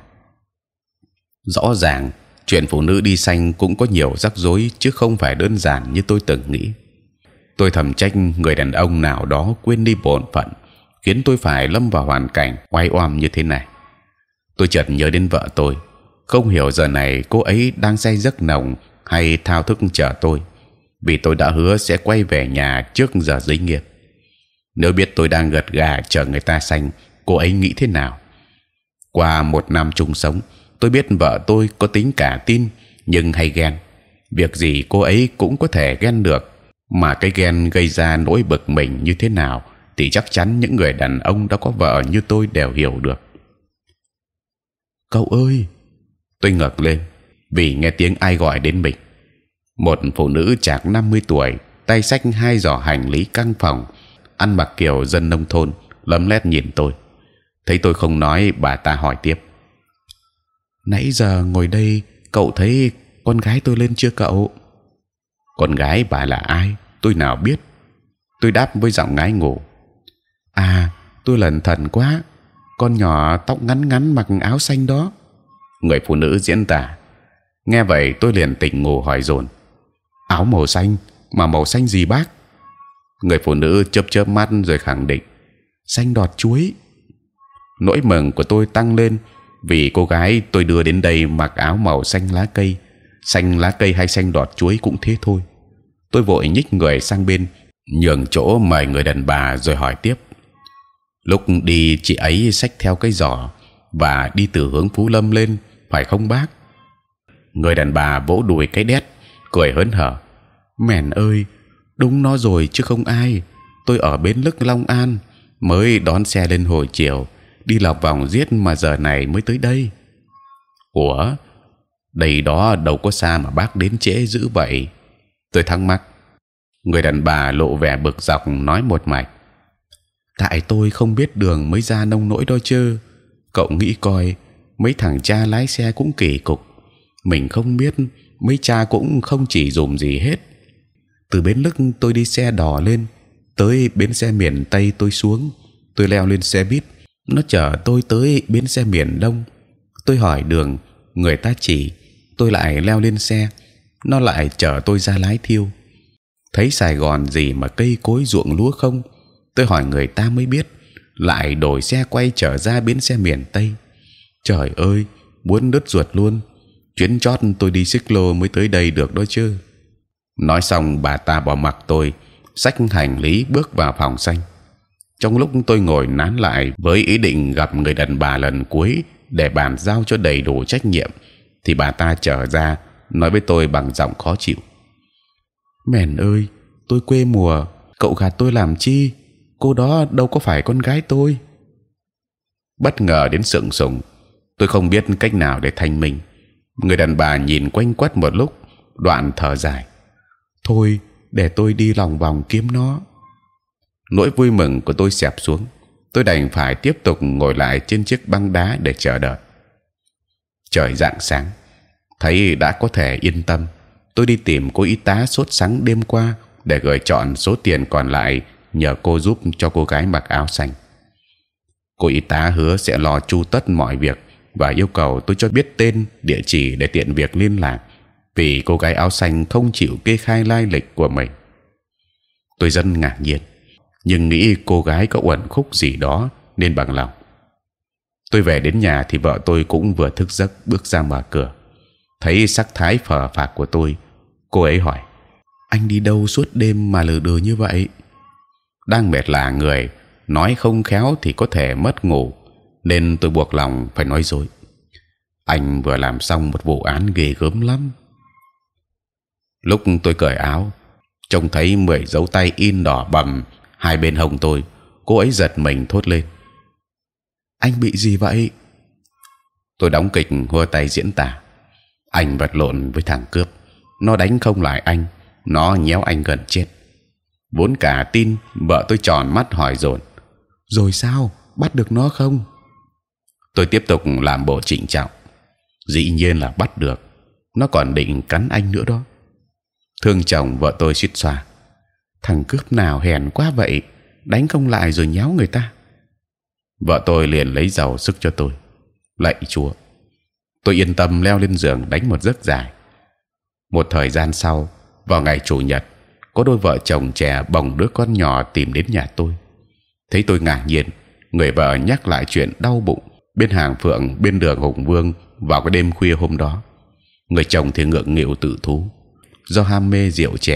Rõ ràng chuyện phụ nữ đi sanh cũng có nhiều rắc rối, chứ không phải đơn giản như tôi từng nghĩ. Tôi thầm trách người đàn ông nào đó quên đi bổn phận, khiến tôi phải lâm vào hoàn cảnh oái oăm như thế này. Tôi chợt nhớ đến vợ tôi, không hiểu giờ này cô ấy đang say giấc nồng hay thao thức chờ tôi. vì tôi đã hứa sẽ quay về nhà trước giờ giới nghiêm. Nếu biết tôi đang gật gà chờ người ta sanh, cô ấy nghĩ thế nào? Qua 1 năm chung sống, tôi biết vợ tôi có tính cả tin nhưng hay ghen. Việc gì cô ấy cũng có thể ghen được, mà cái ghen gây ra nỗi bực mình như thế nào thì chắc chắn những người đàn ông đã có vợ như tôi đều hiểu được. Cậu ơi! Tôi ngẩng lên vì nghe tiếng ai gọi đến mình. Một phụ nữ chạc 50 tuổi, tay xách 2 giỏ hành lý căng phòng, ăn mặc kiểu dân nông thôn, lấm lét nhìn tôi. Thấy tôi không nói, bà ta hỏi tiếp: nãy giờ ngồi đây cậu thấy con gái tôi lên chưa cậu? Con gái bà là ai? Tôi nào biết. Tôi đáp với giọng ngái ngủ: à, tôi lẩn thẩn quá. Con nhỏ tóc ngắn ngắn mặc áo xanh đó. Người phụ nữ diễn tả. Nghe vậy tôi liền tỉnh ngủ hỏi dồn: áo màu xanh mà màu xanh gì bác? Người phụ nữ chớp chớp mắt rồi khẳng định: xanh đọt chuối. Nỗi mừng của tôi tăng lên vì cô gái tôi đưa đến đây mặc áo màu xanh lá cây. Xanh lá cây hay xanh đọt chuối cũng thế thôi. Tôi vội nhích người sang bên, nhường chỗ mời người đàn bà rồi hỏi tiếp: lúc đi chị ấy xách theo cái giỏ và đi từ hướng Phú Lâm lên, phải không bác? Người đàn bà vỗ đùi cái đét, cười hớn hở: mèn ơi, đúng nó rồi chứ không ai. Tôi ở bến lức Long An, mới đón xe lên hồi chiều, đi lọc vòng giết mà giờ này mới tới đây. Ủa, đây đó đâu có xa mà bác đến trễ dữ vậy? Tôi thắc mắc. Người đàn bà lộ vẻ bực dọc nói một mạch: tại tôi không biết đường mới ra nông nỗi đó chứ. Cậu nghĩ coi, mấy thằng cha lái xe cũng kỳ cục. Mình không biết, mấy cha cũng không chỉ dùm gì hết. Từ bến lức tôi đi xe đò lên, tới bến xe miền Tây tôi xuống, tôi leo lên xe buýt, nó chở tôi tới bến xe miền Đông. Tôi hỏi đường, người ta chỉ, tôi lại leo lên xe, nó lại chở tôi ra Lái Thiêu. Thấy Sài Gòn gì mà cây cối ruộng lúa không? Tôi hỏi người ta mới biết, lại đổi xe quay trở ra bến xe miền Tây. Trời ơi, muốn đứt ruột luôn. Chuyến chót tôi đi xích lô mới tới đây được đó chứ. Nói xong bà ta bỏ mặc tôi, xách hành lý bước vào phòng xanh. Trong lúc tôi ngồi nán lại với ý định gặp người đàn bà lần cuối để bàn giao cho đầy đủ trách nhiệm, thì bà ta trở ra nói với tôi bằng giọng khó chịu: mèn ơi, tôi quê mùa, cậu gạt tôi làm chi? Cô đó đâu có phải con gái tôi. Bất ngờ đến sượng sùng, tôi không biết cách nào để thanh minh. Người đàn bà nhìn quanh quất một lúc, đoạn thở dài: thôi, để tôi đi lòng vòng kiếm nó. Nỗi vui mừng của tôi xẹp xuống, tôi đành phải tiếp tục ngồi lại trên chiếc băng đá để chờ đợi. Trời rạng sáng, thấy đã có thể yên tâm, tôi đi tìm cô y tá sốt sắng đêm qua để gửi chọn số tiền còn lại nhờ cô giúp cho cô gái mặc áo xanh. Cô y tá hứa sẽ lo chu tất mọi việc và yêu cầu tôi cho biết tên, địa chỉ để tiện việc liên lạc, vì cô gái áo xanh không chịu kê khai lai lịch của mình. Tôi rất ngạc nhiên, nhưng nghĩ cô gái có uẩn khúc gì đó nên bằng lòng. Tôi về đến nhà thì vợ tôi cũng vừa thức giấc bước ra mở cửa. Thấy sắc thái phờ phạc của tôi, cô ấy hỏi: anh đi đâu suốt đêm mà lờ đờ như vậy? Đang mệt lả người, nói không khéo thì có thể mất ngủ, nên tôi buộc lòng phải nói dối: anh vừa làm xong một vụ án ghê gớm lắm. Lúc tôi cởi áo, trông thấy 10 dấu tay in đỏ bầm hai bên hông tôi, cô ấy giật mình thốt lên: anh bị gì vậy? Tôi đóng kịch hua tay diễn tả: anh vật lộn với thằng cướp, nó đánh không lại anh, nó nhéo anh gần chết. Vốn cả tin, vợ tôi tròn mắt hỏi dồn: rồi sao, bắt được nó không? Tôi tiếp tục làm bộ trịnh trọng: dĩ nhiên là bắt được, nó còn định cắn anh nữa đó. Thương chồng, vợ tôi suýt xoa: thằng cướp nào hèn quá vậy, đánh không lại rồi nhéo người ta. Vợ tôi liền lấy dầu sức cho tôi: lạy Chúa. Tôi yên tâm leo lên giường đánh một giấc dài. Một thời gian sau, vào ngày chủ nhật, có đôi vợ chồng trẻ bồng đứa con nhỏ tìm đến nhà tôi. Thấy tôi ngạc nhiên, người vợ nhắc lại chuyện đau bụng bên hàng Phượng bên đường Hùng Vương vào cái đêm khuya hôm đó. Người chồng thì ngượng nghịu tự thú: do ham mê rượu chè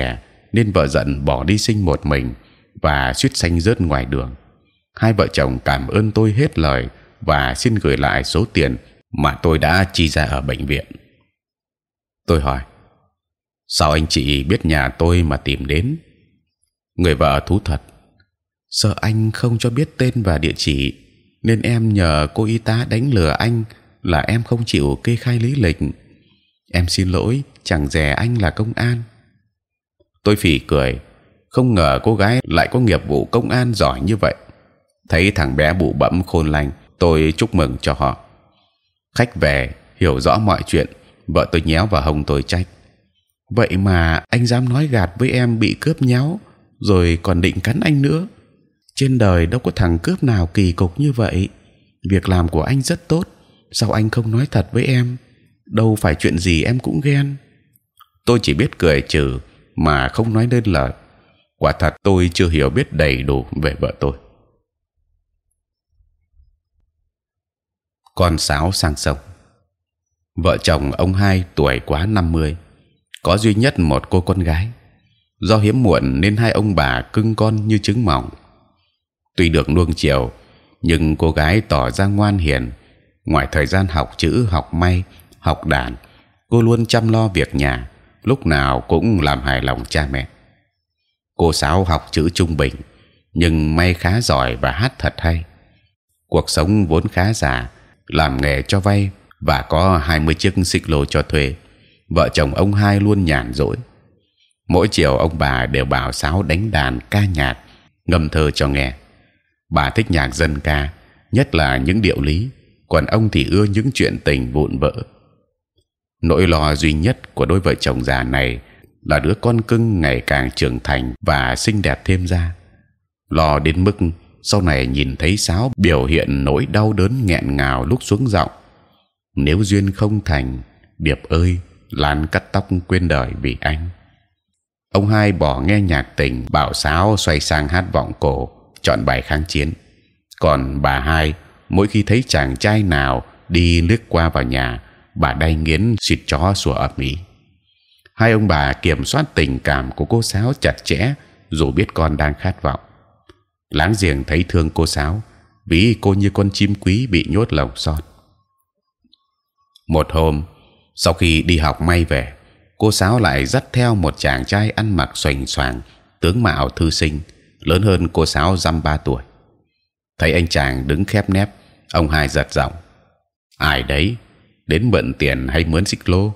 nên vợ giận bỏ đi sinh một mình và suýt sanh rớt ngoài đường. Hai vợ chồng cảm ơn tôi hết lời và xin gửi lại số tiền mà tôi đã chi ra ở bệnh viện. Tôi hỏi: sao anh chị biết nhà tôi mà tìm đến? Người vợ thú thật: sợ anh không cho biết tên và địa chỉ nên em nhờ cô y tá đánh lừa anh là em không chịu kê khai lý lịch. Em xin lỗi, chẳng dè anh là công an. Tôi phì cười, không ngờ cô gái lại có nghiệp vụ công an giỏi như vậy. Thấy thằng bé bụ bẫm khôn lanh, tôi chúc mừng cho họ. Khách về hiểu rõ mọi chuyện, vợ tôi nhéo vào hông tôi trách: vậy mà anh dám nói gạt với em bị cướp nháo, rồi còn định cắn anh nữa. Trên đời đâu có thằng cướp nào kỳ cục như vậy. Việc làm của anh rất tốt, sao anh không nói thật với em? Đâu phải chuyện gì em cũng ghen. Tôi chỉ biết cười trừ mà không nói nên lời. Quả thật tôi chưa hiểu biết đầy đủ về vợ tôi. Con sáo sang sông. Vợ chồng ông Hai tuổi quá 50, có duy nhất một cô con gái. Do hiếm muộn nên hai ông bà cưng con như trứng mỏng. Tuy được nuông chiều, nhưng cô gái tỏ ra ngoan hiền. Ngoài thời gian học chữ, học may, học đàn, cô luôn chăm lo việc nhà, lúc nào cũng làm hài lòng cha mẹ. Cô Sáu học chữ trung bình, nhưng may khá giỏi và hát thật hay. Cuộc sống vốn khá giả, làm nghề cho vay và có 20 chiếc xích lô cho thuê. Vợ chồng ông Hai luôn nhàn rỗi. Mỗi chiều ông bà đều bảo Sáu đánh đàn, ca nhạc, ngâm thơ cho nghe. Bà thích nhạc dân ca, nhất là những điệu lý, còn ông thì ưa những chuyện tình vụn vỡ. Nỗi lo duy nhất của đôi vợ chồng già này là đứa con cưng ngày càng trưởng thành và xinh đẹp thêm ra. Lo đến mức sau này nhìn thấy Sáu biểu hiện nỗi đau đớn nghẹn ngào lúc xuống giọng: nếu duyên không thành, Điệp ơi, Lan cắt tóc quên đời vì anh. Ông Hai bỏ nghe nhạc tình, bảo Sáu xoay sang hát vọng cổ, chọn bài kháng chiến. Còn bà Hai mỗi khi thấy chàng trai nào đi lướt qua vào nhà, bà đay nghiến suýt chó sủa ầm ĩ. Hai ông bà kiểm soát tình cảm của cô Sáu chặt chẽ, dù biết con đang khát vọng. Láng giềng thấy thương cô Sáu, ví cô như con chim quý bị nhốt lồng sot. Một hôm, sau khi đi học may về, cô Sáu lại dắt theo một chàng trai ăn mặc xoành xoàng, tướng mạo thư sinh, lớn hơn cô Sáu dăm 3 tuổi. Thấy anh chàng đứng khép nép, ông Hai giật giọng: ai đấy, đến mượn tiền hay mướn xích lô?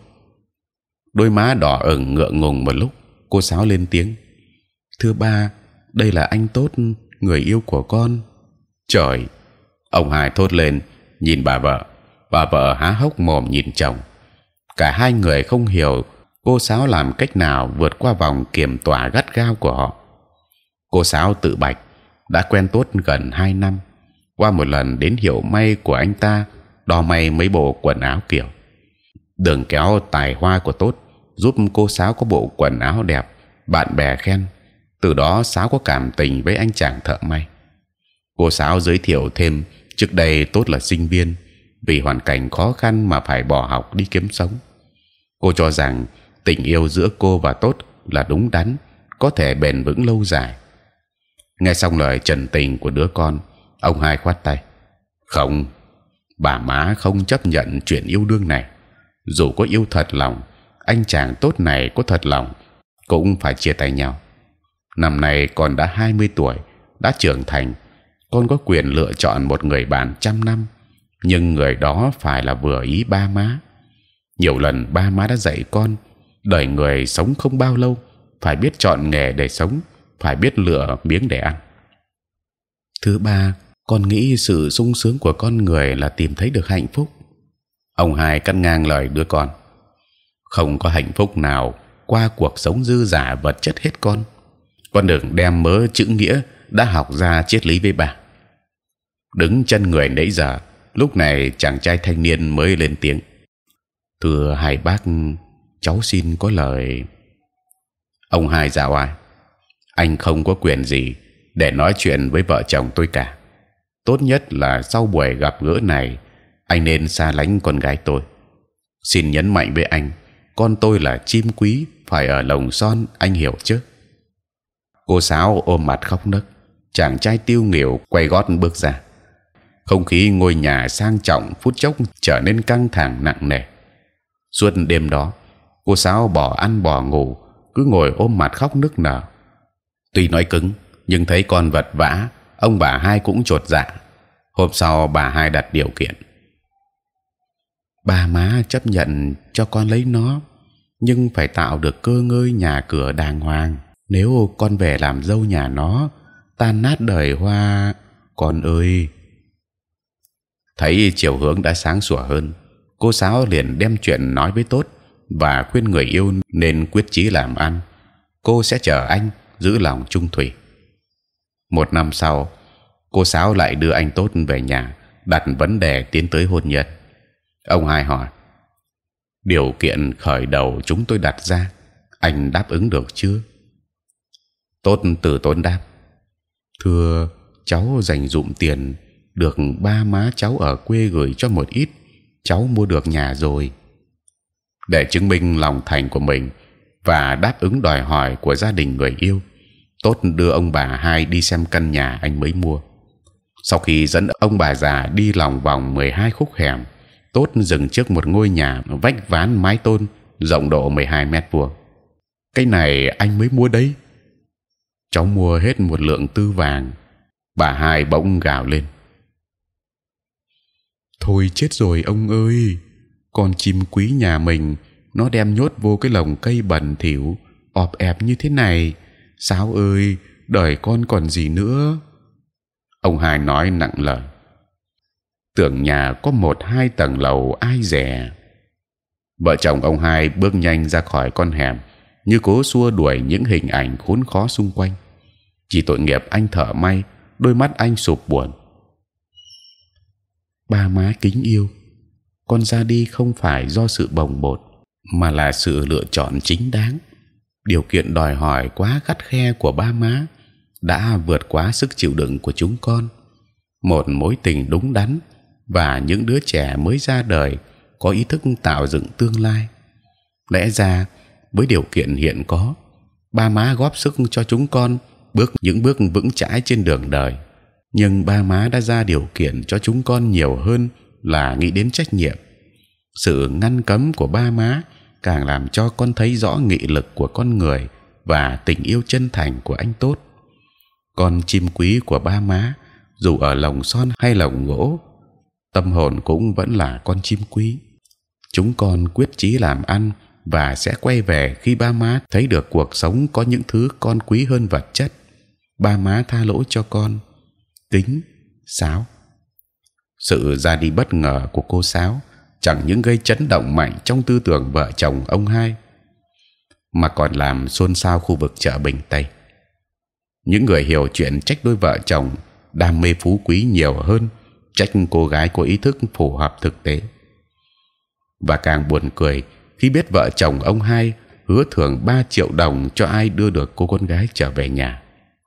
Đôi má đỏ ửng ngượng ngùng một lúc, cô Sáu lên tiếng: thưa ba, đây là anh Tốt, người yêu của con. Trời! Ông Hai thốt lên, nhìn bà vợ há hốc mồm nhìn chồng. Cả hai người không hiểu cô Sáu làm cách nào vượt qua vòng kiềm tỏa gắt gao của họ. Cô Sáu tự bạch đã quen Tốt gần 2 năm. Qua một lần đến hiệu may của anh ta đo may mấy bộ quần áo kiểu. Đường kéo tài hoa của Tốt giúp cô Sáu có bộ quần áo đẹp, bạn bè khen. Từ đó Sáu có cảm tình với anh chàng thợ may. Cô Sáu giới thiệu thêm trước đây Tốt là sinh viên, vì hoàn cảnh khó khăn mà phải bỏ học đi kiếm sống. Cô cho rằng tình yêu giữa cô và Tốt là đúng đắn, có thể bền vững lâu dài. Nghe xong lời trần tình của đứa con, ông Hai khoát tay: không, bà má không chấp nhận chuyện yêu đương này. Dù có yêu thật lòng, anh chàng Tốt này có thật lòng, cũng phải chia tay nhau. Năm nay con đã 20 tuổi, đã trưởng thành, con có quyền lựa chọn một người bạn trăm năm, nhưng người đó phải là vừa ý ba má. Nhiều lần ba má đã dạy con, đời người sống không bao lâu, phải biết chọn nghề để sống, phải biết lựa miếng để ăn. Thứ ba, con nghĩ sự sung sướng của con người là tìm thấy được hạnh phúc. Ông Hai cắt ngang lời đứa con: không có hạnh phúc nào qua cuộc sống dư dả vật chất hết con. Con đừng đem mớ chữ nghĩa đã học ra triết lý với bà. Đứng chân người nãy giờ, lúc này chàng trai thanh niên mới lên tiếng: thưa hai bác, cháu xin có lời. Ông Hai dạ oai: anh không có quyền gì để nói chuyện với vợ chồng tôi cả. Tốt nhất là sau buổi gặp gỡ này, anh nên xa lánh con gái tôi. Xin nhấn mạnh với anh, con tôi là chim quý, phải ở lồng son, anh hiểu chứ? Cô Sáu ôm mặt khóc nấc. Chàng trai tiêu nghỉu quay gót bước ra. Không khí ngôi nhà sang trọng phút chốc trở nên căng thẳng nặng nề. Suốt đêm đó, cô Sáu bỏ ăn bỏ ngủ, cứ ngồi ôm mặt khóc nức nở. Tuy nói cứng, nhưng thấy con vật vã, ông bà hai cũng chột dạ. Hôm sau bà hai đặt điều kiện: ba má chấp nhận cho con lấy nó, nhưng phải tạo được cơ ngơi nhà cửa đàng hoàng. Nếu con về làm dâu nhà nó, tan nát đời Hoa con ơi. Thấy chiều hướng đã sáng sủa hơn, cô Sáu liền đem chuyện nói với Tốt và khuyên người yêu nên quyết chí làm ăn. Cô sẽ chờ anh, giữ lòng trung thủy. Một năm sau, cô Sáu lại đưa anh Tốt về nhà, đặt vấn đề tiến tới hôn nhân. Ông hai hỏi: điều kiện khởi đầu chúng tôi đặt ra, anh đáp ứng được chưa? Tốt từ tốn đáp: thưa, cháu dành dụm tiền được ba má cháu ở quê gửi cho một ít, cháu mua được nhà rồi. Để chứng minh lòng thành của mình và đáp ứng đòi hỏi của gia đình người yêu, Tốt đưa ông bà hai đi xem căn nhà anh mới mua. Sau khi dẫn ông bà già đi lòng vòng 12 khúc hẻm, Tốt dừng trước một ngôi nhà vách ván mái tôn rộng độ 12 mét vuông. Cái này anh mới mua đấy. Cháu mua hết một lượng tư vàng. Bà hai bỗng gào lên: thôi chết rồi ông ơi, con chim quý nhà mình nó đem nhốt vô cái lồng cây bẩn thỉu ọp ẹp như thế này. Sáu ơi, đời con còn gì nữa? Ông hai nói nặng lời: tưởng nhà có 1-2 tầng lầu ai dè. Vợ chồng ông hai bước nhanh ra khỏi con hẻm, như cố xua đuổi những hình ảnh khốn khó xung quanh. Chỉ tội nghiệp anh thợ may, đôi mắt anh sụp buồn. Ba má kính yêu, con ra đi không phải do sự bồng bột, mà là sự lựa chọn chính đáng. Điều kiện đòi hỏi quá khắt khe của ba má đã vượt quá sức chịu đựng của chúng con. Một mối tình đúng đắn và những đứa trẻ mới ra đời có ý thức tạo dựng tương lai. Lẽ ra với điều kiện hiện có, ba má góp sức cho chúng con bước những bước vững chãi trên đường đời. Nhưng ba má đã ra điều kiện cho chúng con nhiều hơn là nghĩ đến trách nhiệm. Sự ngăn cấm của ba má càng làm cho con thấy rõ nghị lực của con người và tình yêu chân thành của anh Tốt. Con chim quý của ba má, dù ở lồng son hay lồng gỗ, tâm hồn cũng vẫn là con chim quý. Chúng con quyết chí làm ăn và sẽ quay về khi ba má thấy được cuộc sống có những thứ con quý hơn vật chất. Ba má tha lỗi cho con. Kính, Sáu. Sự ra đi bất ngờ của cô Sáu chẳng những gây chấn động mạnh trong tư tưởng vợ chồng ông hai, mà còn làm xôn xao khu vực chợ Bình Tây. Những người hiểu chuyện trách đôi vợ chồng đam mê phú quý nhiều hơn trách cô gái có ý thức phù hợp thực tế. Và càng buồn cười khi biết vợ chồng ông hai hứa thưởng 3 triệu đồng cho ai đưa được cô con gái trở về nhà.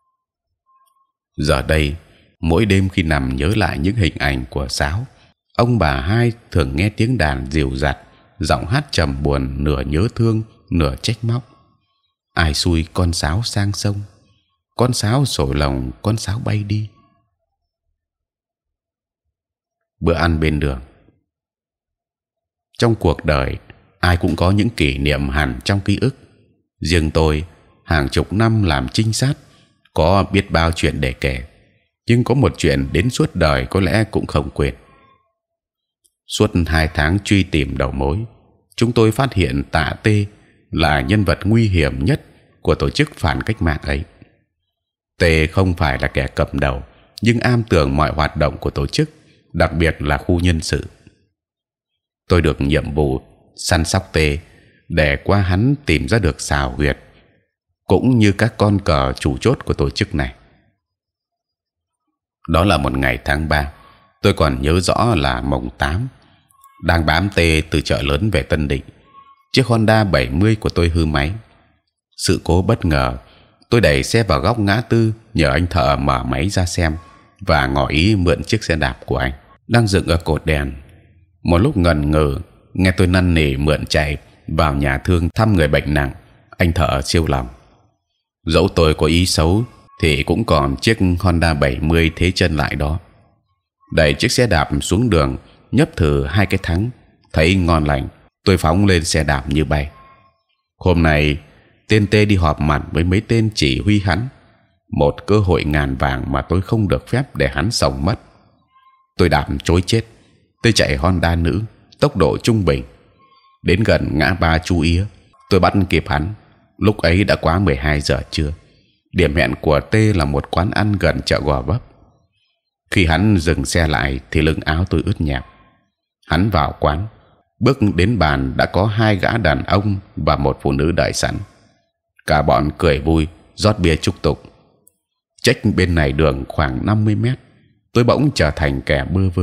Giờ đây, mỗi đêm khi nằm nhớ lại những hình ảnh của Sáu, ông bà hai thường nghe tiếng đàn dịu dặt, giọng hát trầm buồn, nửa nhớ thương nửa trách móc. Ai xui con Sáu sang sông, con Sáu sổ lồng, con Sáu bay đi. Bữa ăn bên đường. Trong cuộc đời, ai cũng có những kỷ niệm hằn trong ký ức. Riêng tôi, hàng chục năm làm trinh sát, có biết bao chuyện để kể, nhưng có một chuyện đến suốt đời có lẽ cũng không quên. Suốt 2 tháng truy tìm đầu mối, chúng tôi phát hiện Tạ Tê là nhân vật nguy hiểm nhất của tổ chức phản cách mạng ấy. Tê không phải là kẻ cầm đầu, nhưng am tường mọi hoạt động của tổ chức, đặc biệt là khu nhân sự. Tôi được nhiệm vụ săn sóc Tê để qua hắn tìm ra được xào huyệt, cũng như các con cờ chủ chốt của tổ chức này. Đó là một ngày tháng 3, tôi còn nhớ rõ là mùng 8, đang bám Tê từ chợ lớn về Tân Định. Chiếc Honda 70 của tôi hư máy. Sự cố bất ngờ, tôi đẩy xe vào góc ngã tư, nhờ anh thợ mở máy ra xem và ngỏ ý mượn chiếc xe đạp của anh đang dựng ở cột đèn. Một lúc ngần ngừ, nghe tôi năn nỉ mượn chạy vào nhà thương thăm người bệnh nặng, anh thợ siêu lòng. Dẫu tôi có ý xấu thì cũng còn chiếc Honda 70 thế chân lại đó. Đẩy chiếc xe đạp xuống đường, nhấp thử 2 cái thắng, thấy ngon lành, tôi phóng lên xe đạp như bay. Hôm nay tên Tê đi họp mặt với mấy tên chỉ huy hắn, một cơ hội ngàn vàng mà tôi không được phép để hắn xổng mất. Tôi đạp chối chết, tôi chạy Honda nữ, tốc độ trung bình, đến gần ngã ba Chu Ía, tôi bắt kịp hắn. Lúc ấy đã quá 12 giờ trưa. Điểm hẹn của Tê là một quán ăn gần chợ Gò Vấp. Khi hắn dừng xe lại thì lưng áo tôi ướt nhẹp. Hắn vào quán, bước đến bàn đã có 2 gã đàn ông và một phụ nữ đợi sẵn. Cả bọn cười vui, rót bia chúc tụng. Chếch bên này đường khoảng 50 mét, tôi bỗng trở thành kẻ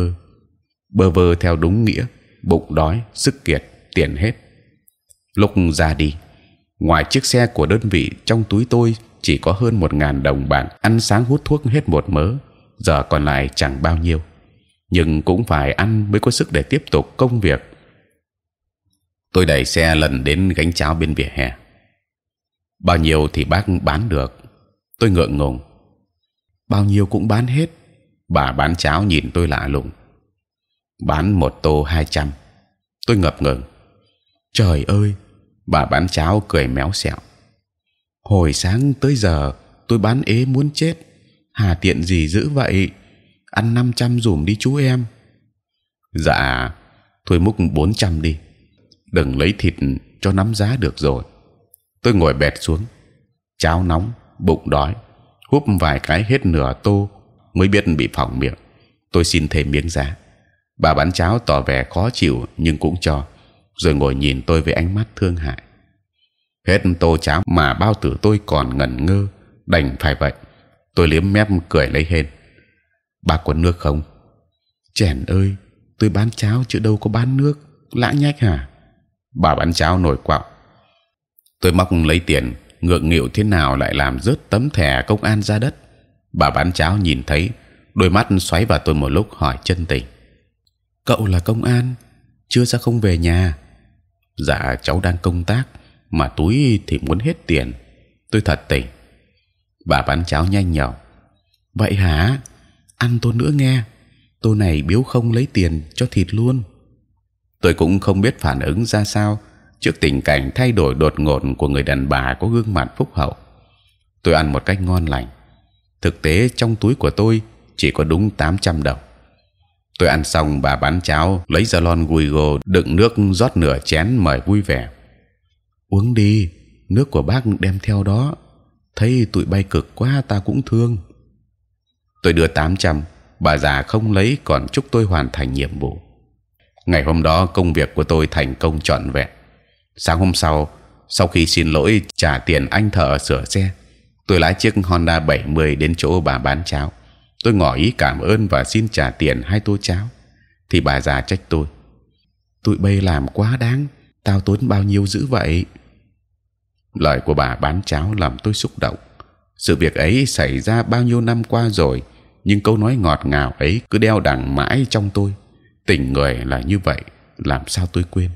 bơ vơ theo đúng nghĩa, bụng đói, sức kiệt, tiền hết. Lúc ra đi, ngoài chiếc xe của đơn vị, trong túi tôi chỉ có hơn 1.000 đồng bạc ăn sáng hút thuốc hết một mớ, giờ còn lại chẳng bao nhiêu, nhưng cũng phải ăn mới có sức để tiếp tục công việc. Tôi đẩy xe lần đến gánh cháo bên vỉa hè. Bao nhiêu thì bác bán được? Tôi ngượng ngùng. Bao nhiêu cũng bán hết. Bà bán cháo nhìn tôi lạ lùng. Bán một tô 200. Tôi ngập ngừng. Trời ơi! Bà bán cháo cười méo xẹo. Hồi sáng tới giờ tôi bán ế muốn chết. Hà tiện gì dữ vậy? Ăn 500 dùm đi chú em. Dạ, thôi múc 400 đi. Đừng lấy thịt cho nắm giá được rồi. Tôi ngồi bệt xuống. Cháo nóng, bụng đói, húp vài cái hết nửa tô mới biết bị phỏng miệng. Tôi xin thêm miếng giá. Bà bán cháo tỏ vẻ khó chịu nhưng cũng cho, rồi ngồi nhìn tôi với ánh mắt thương hại. Hết tô cháo mà bao tử tôi còn ngẩn ngơ, đành phải vậy. Tôi liếm mép cười lấy hên. Bà có nước không? Chèn ơi, tôi bán cháo chứ đâu có bán nước, lã nhách hả? Bà bán cháo nổi quạo. Tôi móc lấy tiền, ngượng nghịu thế nào lại làm rớt tấm thẻ công an ra đất. Bà bán cháo nhìn thấy, đôi mắt xoáy vào tôi một lúc, hỏi chân tình: Cậu là công an, chưa sao không về nhà? Dạ cháu đang công tác, mà túi thì muốn hết tiền. Tôi thật tình. Bà bán cháo nhanh nhảu. Vậy hả? Ăn tô nữa nghe. Tô này biếu không lấy tiền cho thịt luôn. Tôi cũng không biết phản ứng ra sao trước tình cảnh thay đổi đột ngột của người đàn bà có gương mặt phúc hậu. Tôi ăn một cách ngon lành. Thực tế trong túi của tôi chỉ có đúng 800 đồng. Tôi ăn xong, bà bán cháo lấy ra lon Guigo đựng nước rót nửa chén mời vui vẻ. Uống đi, nước của bác đem theo đó. Thấy tụi bay cực quá ta cũng thương. Tôi đưa 800, bà già không lấy còn chúc tôi hoàn thành nhiệm vụ. Ngày hôm đó công việc của tôi thành công trọn vẹn. Sáng hôm sau khi xin lỗi trả tiền anh thợ sửa xe, tôi lái chiếc Honda 70 đến chỗ bà bán cháo. Tôi ngỏ ý cảm ơn và xin trả tiền 2 tô cháo, thì bà già trách tôi: tụi bay làm quá đáng, tao tốn bao nhiêu dữ vậy? Lời của bà bán cháo làm tôi xúc động. Sự việc ấy xảy ra bao nhiêu năm qua rồi, nhưng câu nói ngọt ngào ấy cứ đeo đằng mãi trong tôi. Tình người là như vậy, làm sao tôi quên?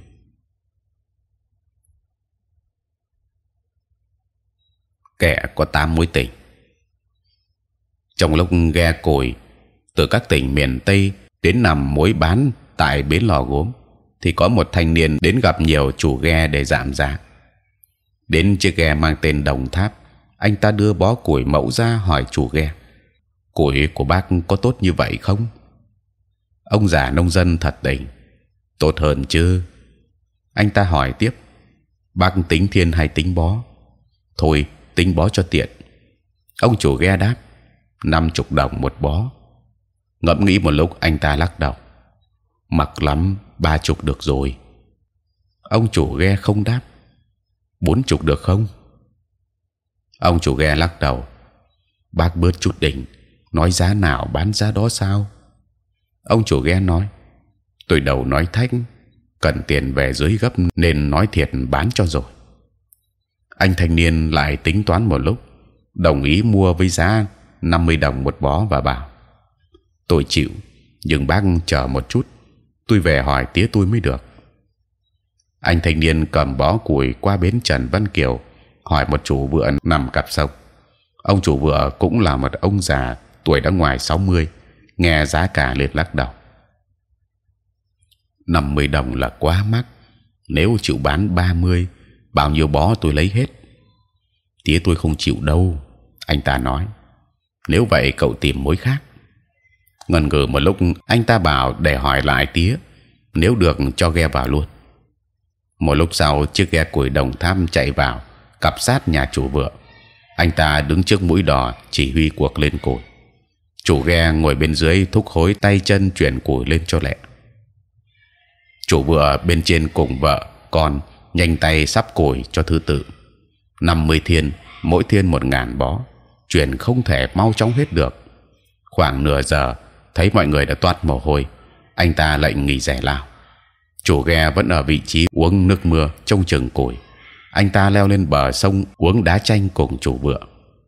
Kẻ có 8 mối tình. Trong lúc ghe còi từ các tỉnh miền Tây đến nằm mối bán tại bến Lò Gốm, thì có một thanh niên đến gặp nhiều chủ ghe để giảm giá. Đến chiếc ghe mang tên Đồng Tháp, anh ta đưa bó củi mẫu ra hỏi chủ ghe: củi của bác có tốt như vậy không? Ông già nông dân thật tình: tốt hơn chứ. Anh ta hỏi tiếp: bác tính thiên hay tính bó? Thôi tính bó cho tiện. Ông chủ ghe đáp: 50 đồng một bó. Ngẫm nghĩ một lúc, anh ta lắc đầu: mặc lắm 30 được rồi. Ông chủ ghe không đáp: 40 được không? Ông chủ ghe lắc đầu: bác bớt chút đỉnh, nói giá nào bán giá đó sao? Ông chủ ghe nói: tôi đầu nói thách, cần tiền về dưới gấp nên nói thiệt bán cho rồi. Anh thanh niên lại tính toán một lúc, đồng ý mua với giá 50 đồng một bó và bảo: tôi chịu, nhưng bác chờ một chút, tôi về hỏi tía tôi mới được. Anh thanh niên cầm bó củi qua bến Trần Văn Kiều hỏi một chủ vựa nằm cặp sông: Ông chủ vựa cũng là một ông già tuổi đã ngoài 60, nghe giá cả liền lắc đầu. 50 đồng là quá mắc, nếu chịu bán 30, bao nhiêu bó tôi lấy hết. Tía tôi không chịu đâu, anh ta nói. Nếu vậy cậu tìm mối khác. Ngần ngừ một lúc, anh ta bảo để hỏi lại tía, nếu được cho ghe vào luôn. Một lúc sau, chiếc ghe củi Đồng Tháp chạy vào, cặp sát nhà chủ vựa. Anh ta đứng trước mũi đò chỉ huy cuộc lên củi. Chủ ghe ngồi bên dưới thúc hối tay chân chuyển củi lên cho lẹ. Chủ vựa bên trên cùng vợ con nhanh tay sắp củi cho thứ tự. 50 thiên, mỗi thiên 1000 bó, chuyển không thể mau chóng hết được. Khoảng nửa giờ, thấy mọi người đã toát mồ hôi, anh ta lệnh nghỉ giải lao. Chủ ghe vẫn ở vị trí uống nước mưa trông chừng củi. Anh ta leo lên bờ sông uống đá chanh cùng chủ vựa.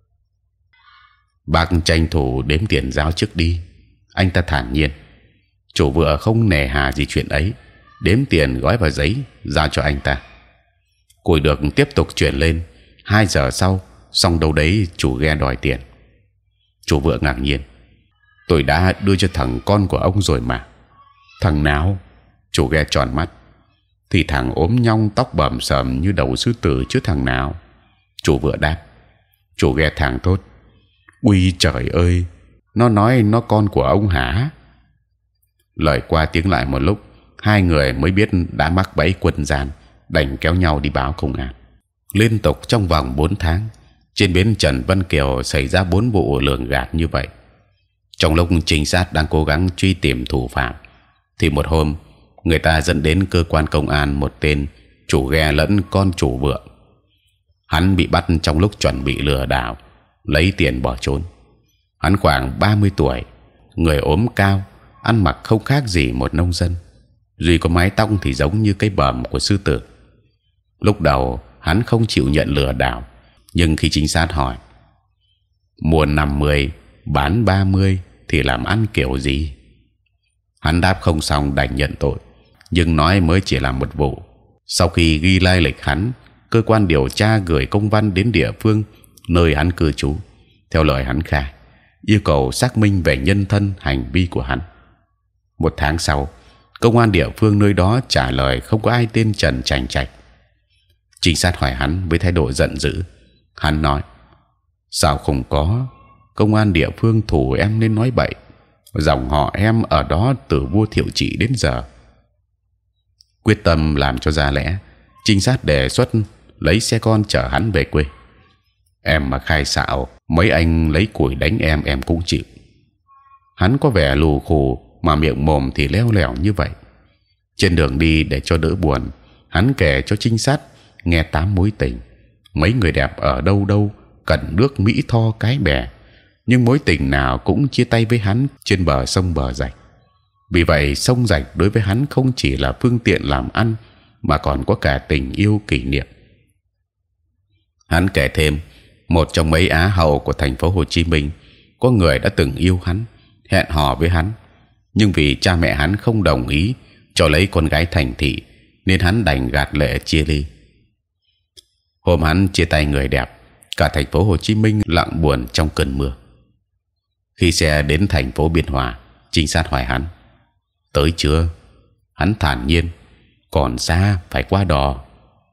Bác tranh thủ đếm tiền giao trước đi, anh ta thản nhiên. Chủ vựa không nề hà gì chuyện ấy, đếm tiền gói vào giấy giao cho anh ta. Củi được tiếp tục chuyển lên. 2 giờ sau, xong đâu đấy chủ ghe đòi tiền. Chủ vựa ngạc nhiên. Tôi đã đưa cho thằng con của ông rồi mà. Thằng nào? Chủ ghe tròn mắt. Thì thằng ốm nhong tóc bầm sầm như đầu sư tử chứ thằng nào? Chủ vựa đáp. Chủ ghe thẳng thốt. Ui trời ơi, nó nói nó con của ông hả? Lời qua tiếng lại một lúc, hai người mới biết đã mắc bẫy quân gian, đành kéo nhau đi báo công an. Liên tục trong vòng 4 tháng, trên bến Trần Văn Kiều xảy ra 4 vụ lường gạt như vậy. Trong lúc trinh sát đang cố gắng truy tìm thủ phạm, thì một hôm người ta dẫn đến cơ quan công an một tên chủ ghe lẫn con chủ vựa. Hắn bị bắt trong lúc chuẩn bị lừa đảo, lấy tiền bỏ trốn. Hắn khoảng 30 tuổi, người ốm cao, ăn mặc không khác gì một nông dân, duy có mái tóc thì giống như cái bờm của sư tử. Lúc đầu hắn không chịu nhận lừa đảo, nhưng khi trinh sát hỏi mua 50 bán 30 thì làm ăn kiểu gì, hắn đáp không xong đành nhận tội, nhưng nói mới chỉ làm một vụ. Sau khi ghi lai lịch hắn, cơ quan điều tra gửi công văn đến địa phương nơi hắn cư trú, theo lời hắn khai, yêu cầu xác minh về nhân thân hành vi của hắn. 1 tháng sau, công an địa phương nơi đó trả lời không có ai tên Trần Chành Trạch. Trinh sát hỏi hắn với thái độ giận dữ. Hắn nói: sao không có? Công an địa phương thủ em nên nói bậy. Dòng họ em ở đó từ vua Thiệu Trị đến giờ. Quyết tâm làm cho ra lẽ, trinh sát đề xuất lấy xe con chở hắn về quê. Em mà khai xạo, mấy anh lấy củi đánh em cũng chịu. Hắn có vẻ lù khù mà miệng mồm thì leo lẻo như vậy. Trên đường đi để cho đỡ buồn, hắn kể cho trinh sát nghe 8 mối tình. Mấy người đẹp ở đâu đâu, Cần Đước, Mỹ Tho, Cái Bè, nhưng mối tình nào cũng chia tay với hắn trên bờ sông bờ rạch. Vì vậy sông rạch đối với hắn không chỉ là phương tiện làm ăn, mà còn có cả tình yêu kỷ niệm. Hắn kể thêm, một trong mấy á hậu của thành phố Hồ Chí Minh có người đã từng yêu hắn, hẹn hò với hắn, nhưng vì cha mẹ hắn không đồng ý cho lấy con gái thành thị, nên hắn đành gạt lệ chia ly. Hôm hắn chia tay người đẹp, cả thành phố Hồ Chí Minh lặng buồn trong cơn mưa. Khi xe đến thành phố Biên Hòa, trinh sát hỏi hắn: tới chưa? Hắn thản nhiên: còn xa, phải qua đò.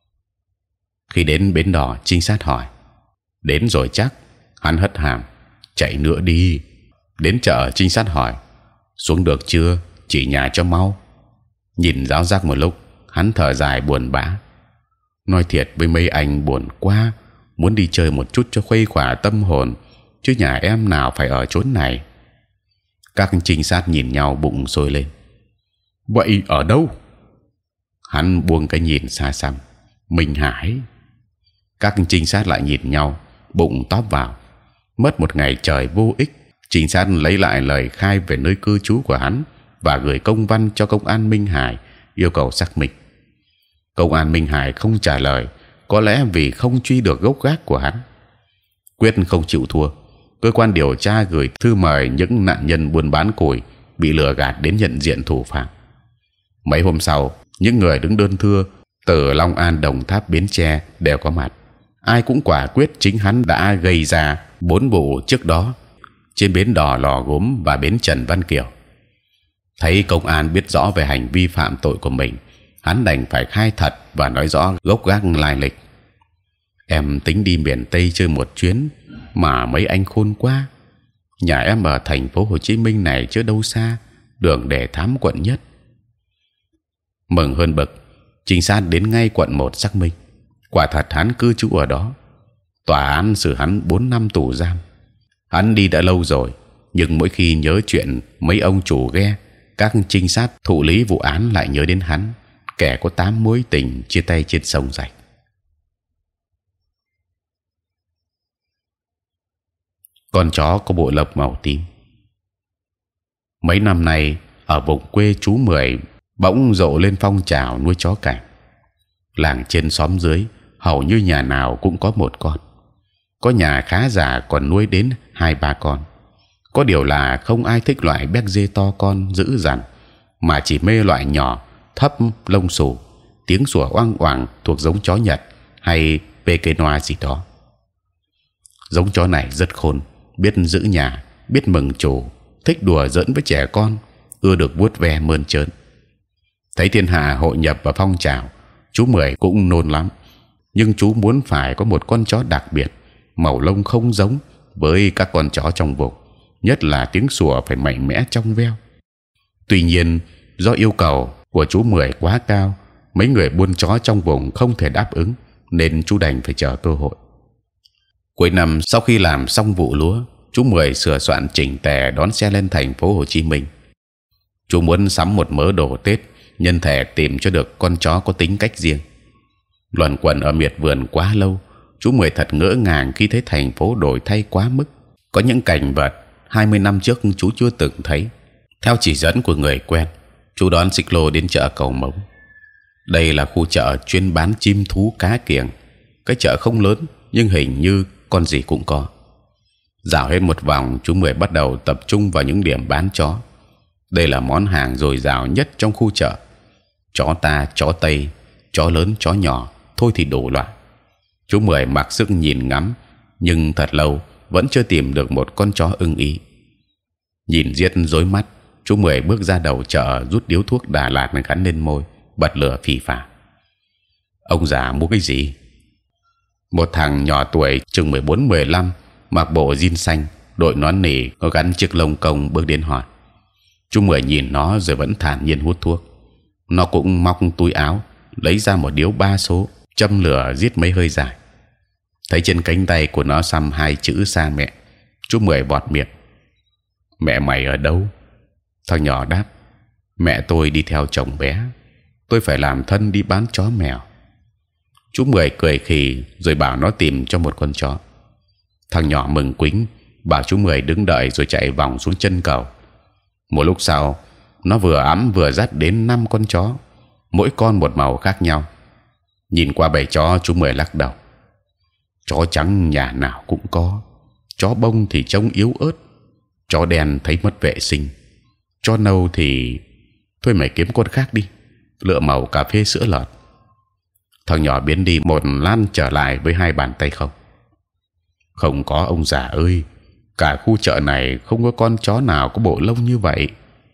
Khi đến bến đò, trinh sát hỏi: đến rồi chắc? Hắn hất hàm: chạy nữa đi. Đến chợ, trinh sát hỏi: xuống được chưa? Chỉ nhà cho mau. Nhìn giáo giác một lúc, hắn thở dài buồn bã: nói thiệt với mấy anh buồn quá, muốn đi chơi một chút cho khuây khỏa tâm hồn, chứ nhà em nào phải ở chốn này. Các trinh sát nhìn nhau bụng sôi lên. Vậy ở đâu? Hắn buông cái nhìn xa xăm: Minh Hải. Các trinh sát lại nhìn nhau, bụng tóp vào. Mất một ngày trời vô ích, trinh sát lấy lại lời khai về nơi cư trú của hắn và gửi công văn cho công an Minh Hải yêu cầu xác minh. Công an Minh Hải không trả lời, có lẽ vì không truy được gốc gác của hắn. Quyết không chịu thua, cơ quan điều tra gửi thư mời những nạn nhân buôn bán củi bị lừa gạt đến nhận diện thủ phạm. Mấy hôm sau, những người đứng đơn thưa từ Long An, Đồng Tháp, Bến Tre đều có mặt. Ai cũng quả quyết chính hắn đã gây ra 4 vụ trước đó trên bến đò Lò Gốm và bến Trần Văn Kiều. Thấy công an biết rõ về hành vi phạm tội của mình, hắn đành phải khai thật và nói rõ gốc gác lai lịch. Em tính đi miền Tây chơi một chuyến, mà mấy anh khôn quá. Nhà em ở thành phố Hồ Chí Minh này chứ đâu xa, đường Đề Thám quận Nhất. Mừng hơn bực, trinh sát đến ngay quận 1 xác minh, quả thật hắn cư trú ở đó. Tòa án xử hắn 4 năm tù giam. Hắn đi đã lâu rồi, nhưng mỗi khi nhớ chuyện mấy ông chủ ghe, các trinh sát thụ lý vụ án lại nhớ đến hắn, kẻ có 8 mối tình chia tay trên sông Rạch. Con chó có bộ lông màu tím. Mấy năm nay ở vùng quê chú Mười bỗng rộ lên phong trào nuôi chó cảnh. Làng trên xóm dưới hầu như nhà nào cũng có một con. Có nhà khá giả còn nuôi đến 2-3 con. Có điều là không ai thích loại béc dê to con dữ dằn, mà chỉ mê loại nhỏ thấp lông xù, tiếng sủa oang oàng thuộc giống chó Nhật hay Pekinoa gì đó. Giống chó này rất khôn, biết giữ nhà, biết mừng chủ, thích đùa giỡn với trẻ con, ưa được vuốt ve mơn trớn. Thấy thiên hạ hội nhập vào phong trào, chú Mười cũng nôn lắm, nhưng chú muốn phải có một con chó đặc biệt, màu lông không giống với các con chó trong vùng, nhất là tiếng sủa phải mạnh mẽ trong veo. Tuy nhiên, do yêu cầu của chú Mười quá cao, mấy người buôn chó trong vùng không thể đáp ứng, nên chú đành phải chờ cơ hội. Cuối năm sau khi làm xong vụ lúa, chú Mười sửa soạn chỉnh tề đón xe lên thành phố Hồ Chí Minh. Chú muốn sắm một mớ đồ Tết, nhân thể tìm cho được con chó có tính cách riêng. Luẩn quẩn ở miệt vườn quá lâu, chú Mười thật ngỡ ngàng khi thấy thành phố đổi thay quá mức. Có những cảnh vật 20 năm trước chú chưa từng thấy. Theo chỉ dẫn của người quen, chú đón xích lô đến chợ Cầu Mống. Đây là khu chợ chuyên bán chim thú cá kiểng. Cái chợ không lớn nhưng hình như con gì cũng có. Dạo hết một vòng, chú Mười bắt đầu tập trung vào những điểm bán chó. Đây là món hàng dồi dào nhất trong khu chợ. Chó ta, chó Tây, chó lớn, chó nhỏ, thôi thì đủ loại. Chú Mười mặc sức nhìn ngắm, nhưng thật lâu vẫn chưa tìm được một con chó ưng ý. Nhìn giết rối mắt, chú Mười bước ra đầu chợ, rút điếu thuốc Đà Lạt gắn lên môi, bật lửa phì phà. Ông già mua cái gì? Một thằng nhỏ tuổi chừng 14-15, mặc bộ jean xanh, đội nón nỉ có gắn chiếc lông công bước đến hỏi. Chú Mười nhìn nó rồi vẫn thản nhiên hút thuốc. Nó cũng móc túi áo lấy ra một điếu 3 số, châm lửa giết mấy hơi dài. Thấy trên cánh tay của nó xăm 2 chữ Sa Mẹ, chú Mười bọt miệng. Mẹ mày ở đâu? Thằng nhỏ đáp: Mẹ tôi đi theo chồng bé, tôi phải làm thân đi bán chó mèo. Chú Mười cười khì rồi bảo nó tìm cho một con chó. Thằng nhỏ mừng quính bảo chú Mười đứng đợi rồi chạy vòng xuống chân cầu. Một lúc sau, nó vừa ẵm vừa dắt đến 5 con chó, mỗi con một màu khác nhau. Nhìn qua bầy chó, chú Mười lắc đầu. Chó trắng nhà nào cũng có, chó bông thì trông yếu ớt, chó đen thấy mất vệ sinh, chó nâu thì thôi mày kiếm con khác đi, lựa màu cà phê sữa lợt. Thằng nhỏ biến đi một lát trở lại với 2 bàn tay không. Không có ông già ơi, cả khu chợ này không có con chó nào có bộ lông như vậy.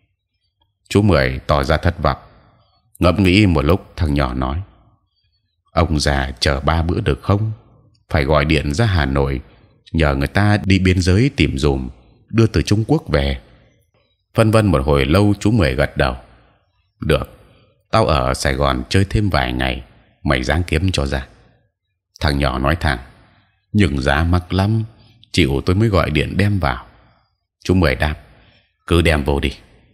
Chú Mười tỏ ra thất vọng. Ngẫm nghĩ một lúc, thằng nhỏ nói: Ông già chờ 3 bữa được không? Phải gọi điện ra Hà Nội nhờ người ta đi biên giới tìm dùm, đưa từ Trung Quốc về. Phân vân một hồi lâu, chú Mười gật đầu. Được, tao ở Sài Gòn chơi thêm vài ngày, mày ráng kiếm cho ra. Thằng nhỏ nói thẳng: Nhưng giá mắc lắm, chịu tôi mới gọi điện đem vào. Chú Mười đáp: Cứ đem vô đi.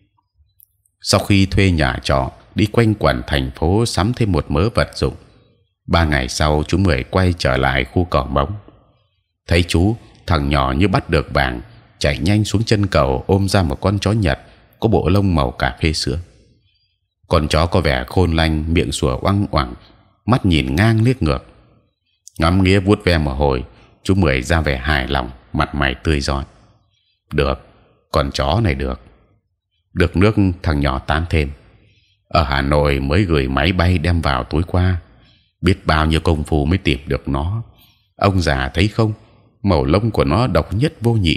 Sau khi thuê nhà trọ, đi quanh quẩn thành phố sắm thêm một mớ vật dụng, 3 ngày sau chú Mười quay trở lại khu Cầu Mống. Thấy chú, thằng nhỏ như bắt được vàng, chạy nhanh xuống chân cầu ôm ra một con chó Nhật có bộ lông màu cà phê sữa. Con chó có vẻ khôn lanh, miệng sủa oang oảng, mắt nhìn ngang liếc ngược. Ngắm nghía vuốt ve một hồi, chú Mười ra vẻ hài lòng, mặt mày tươi rói. Được, con chó này được. Được nước, thằng nhỏ tán thêm. Ở Hà Nội mới gửi máy bay đem vào tối qua, biết bao nhiêu công phu mới tìm được nó. Ông già thấy không, màu lông của nó độc nhất vô nhị.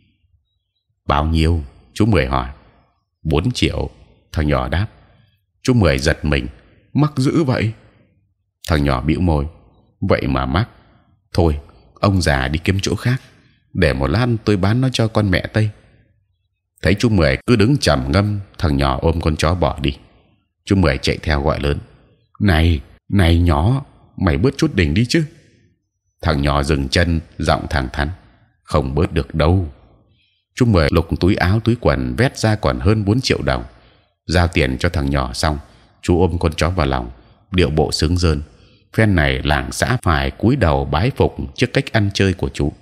Bao nhiêu? Chú Mười hỏi. 4 triệu. Thằng nhỏ đáp. Chú Mười giật mình. Mắc dữ vậy? Thằng nhỏ bĩu môi. Vậy mà mắc. Thôi, ông già đi kiếm chỗ khác. Để một lát tôi bán nó cho con mẹ Tây. Thấy chú Mười cứ đứng trầm ngâm, thằng nhỏ ôm con chó bỏ đi. Chú Mười chạy theo gọi lớn. Này, này nhỏ, mày bớt chút đỉnh đi chứ. Thằng nhỏ dừng chân, giọng thẳng thắn. Không bớt được đâu. Chú Mười lục túi áo túi quần vét ra còn hơn 4 triệu đồng. Giao tiền cho thằng nhỏ xong, chú ôm con chó vào lòng, điệu bộ sướng rơn. Phen này làng xã phải cúi đầu bái phục trước cách ăn chơi của chú.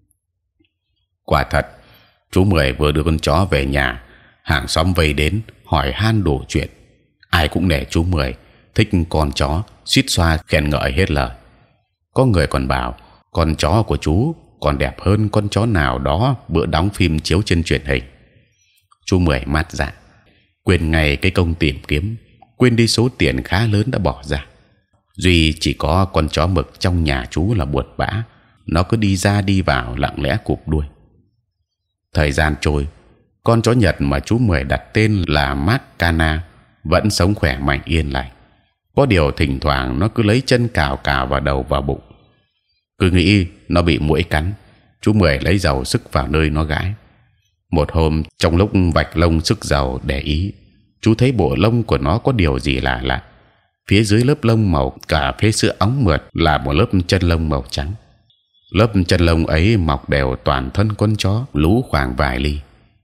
Quả thật, chú Mười vừa đưa con chó về nhà, hàng xóm vây đến hỏi han đủ chuyện. Ai cũng nể chú Mười, thích con chó, suýt xoa khen ngợi hết lời. Có người còn bảo con chó của chú còn đẹp hơn con chó nào đó bữa đóng phim chiếu trên truyền hình. Chú Mười mát dạ, quên ngay cái công tìm kiếm, quên đi số tiền khá lớn đã bỏ ra. Duy chỉ có con chó mực trong nhà chú là buồn bã, nó cứ đi ra đi vào lặng lẽ cụp đuôi. Thời gian trôi, con chó Nhật mà chú Mười đặt tên là Makana vẫn sống khỏe mạnh yên lành. Có điều thỉnh thoảng nó cứ lấy chân cào cào vào đầu vào bụng. Cứ nghĩ nó bị muỗi cắn, chú Mười lấy dầu sức vào nơi nó gãi. Một hôm trong lúc vạch lông sức dầu để ý, chú thấy bộ lông của nó có điều gì lạ lạ. Phía dưới lớp lông màu cà phê sữa óng mượt là một lớp chân lông màu trắng. Lớp chân lông ấy mọc đều toàn thân con chó, lú khoảng vài ly.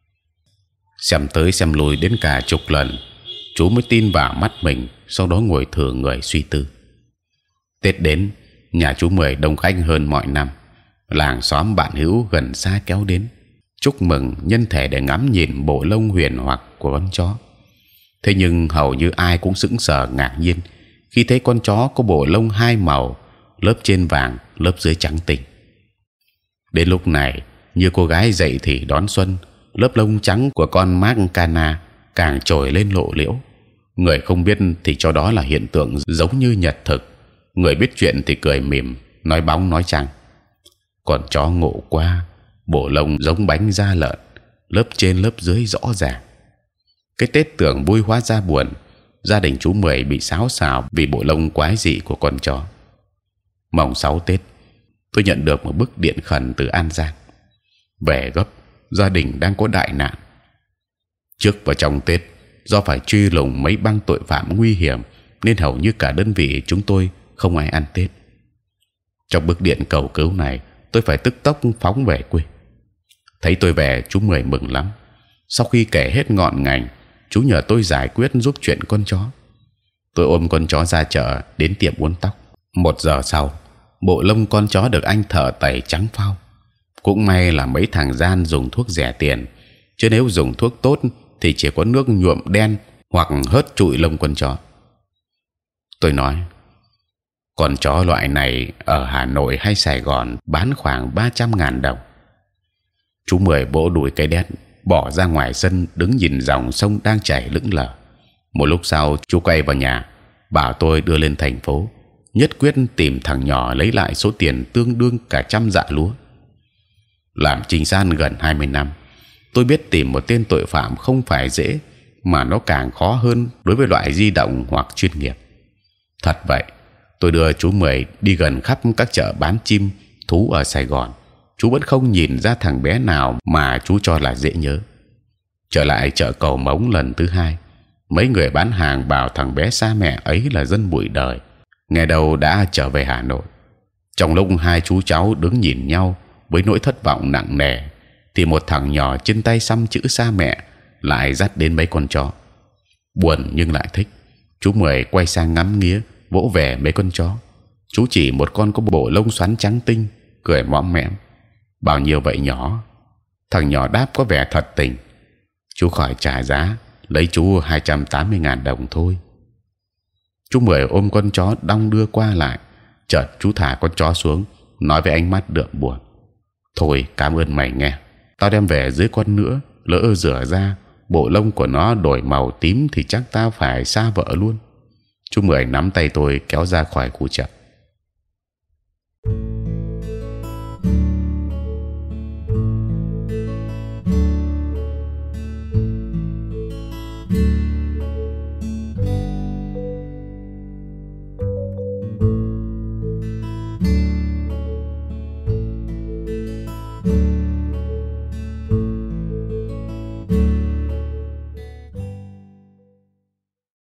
Xem tới xem lui đến cả chục lần, chú mới tin vào mắt mình. Sau đó ngồi thử người suy tư. Tết đến, nhà chú Mười đông khách hơn mọi năm. Làng xóm bạn hữu gần xa kéo đến chúc mừng nhân thể để ngắm nhìn bộ lông huyền hoặc của con chó. Thế nhưng hầu như ai cũng sững sờ ngạc nhiên khi thấy con chó có bộ lông hai màu, lớp trên vàng, lớp dưới trắng tinh. Đến lúc này, như cô gái dậy thì đón xuân, lớp lông trắng của con Makana càng trồi lên lộ liễu. Người không biết thì cho đó là hiện tượng giống như nhật thực. Người biết chuyện thì cười mỉm, nói bóng nói trăng. Còn chó ngộ quá, bộ lông giống bánh da lợn, lớp trên lớp dưới rõ ràng. Cái Tết tưởng vui hóa ra buồn. Gia đình chú Mười bị xáo xào vì bộ lông quái dị của con chó. Mồng 6 Tết, tôi nhận được một bức điện khẩn từ An Giang. Về gấp, gia đình đang có đại nạn. Trước và trong Tết, do phải truy lùng mấy băng tội phạm nguy hiểm nên hầu như cả đơn vị chúng tôi không ai ăn Tết. Trong bức điện cầu cứu này, tôi phải tức tốc phóng về quê. Thấy tôi về, chú Mười mừng lắm. Sau khi kể hết ngọn ngành, chú nhờ tôi giải quyết giúp chuyện con chó. Tôi ôm con chó ra chợ đến tiệm uốn tóc. 1 giờ sau, bộ lông con chó được anh thợ tẩy trắng phau. Cũng may là mấy thằng gian dùng thuốc rẻ tiền, chứ nếu dùng thuốc tốt thì chỉ có nước nhuộm đen hoặc hớt trụi lông con chó. Tôi nói, con chó loại này ở Hà Nội hay Sài Gòn bán khoảng 300.000 đồng. Chú Mười vỗ đùi cây đét, bỏ ra ngoài sân đứng nhìn dòng sông đang chảy lững lờ. Một lúc sau, chú quay vào nhà, bảo tôi đưa lên thành phố, nhất quyết tìm thằng nhỏ lấy lại số tiền tương đương cả 100 dạ lúa. Làm trinh sát gần 20 năm, tôi biết tìm một tên tội phạm không phải dễ, mà nó càng khó hơn đối với loại di động hoặc chuyên nghiệp. Thật vậy, tôi đưa chú Mười đi gần khắp các chợ bán chim thú ở Sài Gòn, chú vẫn không nhìn ra thằng bé nào mà chú cho là dễ nhớ. Trở lại chợ Cầu Mống lần thứ 2, mấy người bán hàng bảo thằng bé xa mẹ ấy là dân bụi đời, nghe đầu đã trở về Hà Nội. Trong lúc hai chú cháu đứng nhìn nhau với nỗi thất vọng nặng nề, thì một thằng nhỏ trên tay xăm chữ xa mẹ lại dắt đến mấy con chó. Buồn nhưng lại thích. Chú Mười quay sang ngắm nghía, vỗ về mấy con chó. Chú chỉ một con có bộ lông xoắn trắng tinh, cười mõm mẽm. Bao nhiêu vậy nhỏ? Thằng nhỏ đáp có vẻ thật tình. Chú khỏi trả giá, lấy chú 280.000 đồng thôi. Chú Mười ôm con chó đong đưa qua lại. Chợt chú thả con chó xuống, nói với ánh mắt đượm buồn: thôi cảm ơn mày nghe, tao đem về dưới con nữa, lỡ rửa ra bộ lông của nó đổi màu tím thì chắc tao phải xa vợ luôn. Chú Mười nắm tay tôi kéo ra khỏi khu chợ.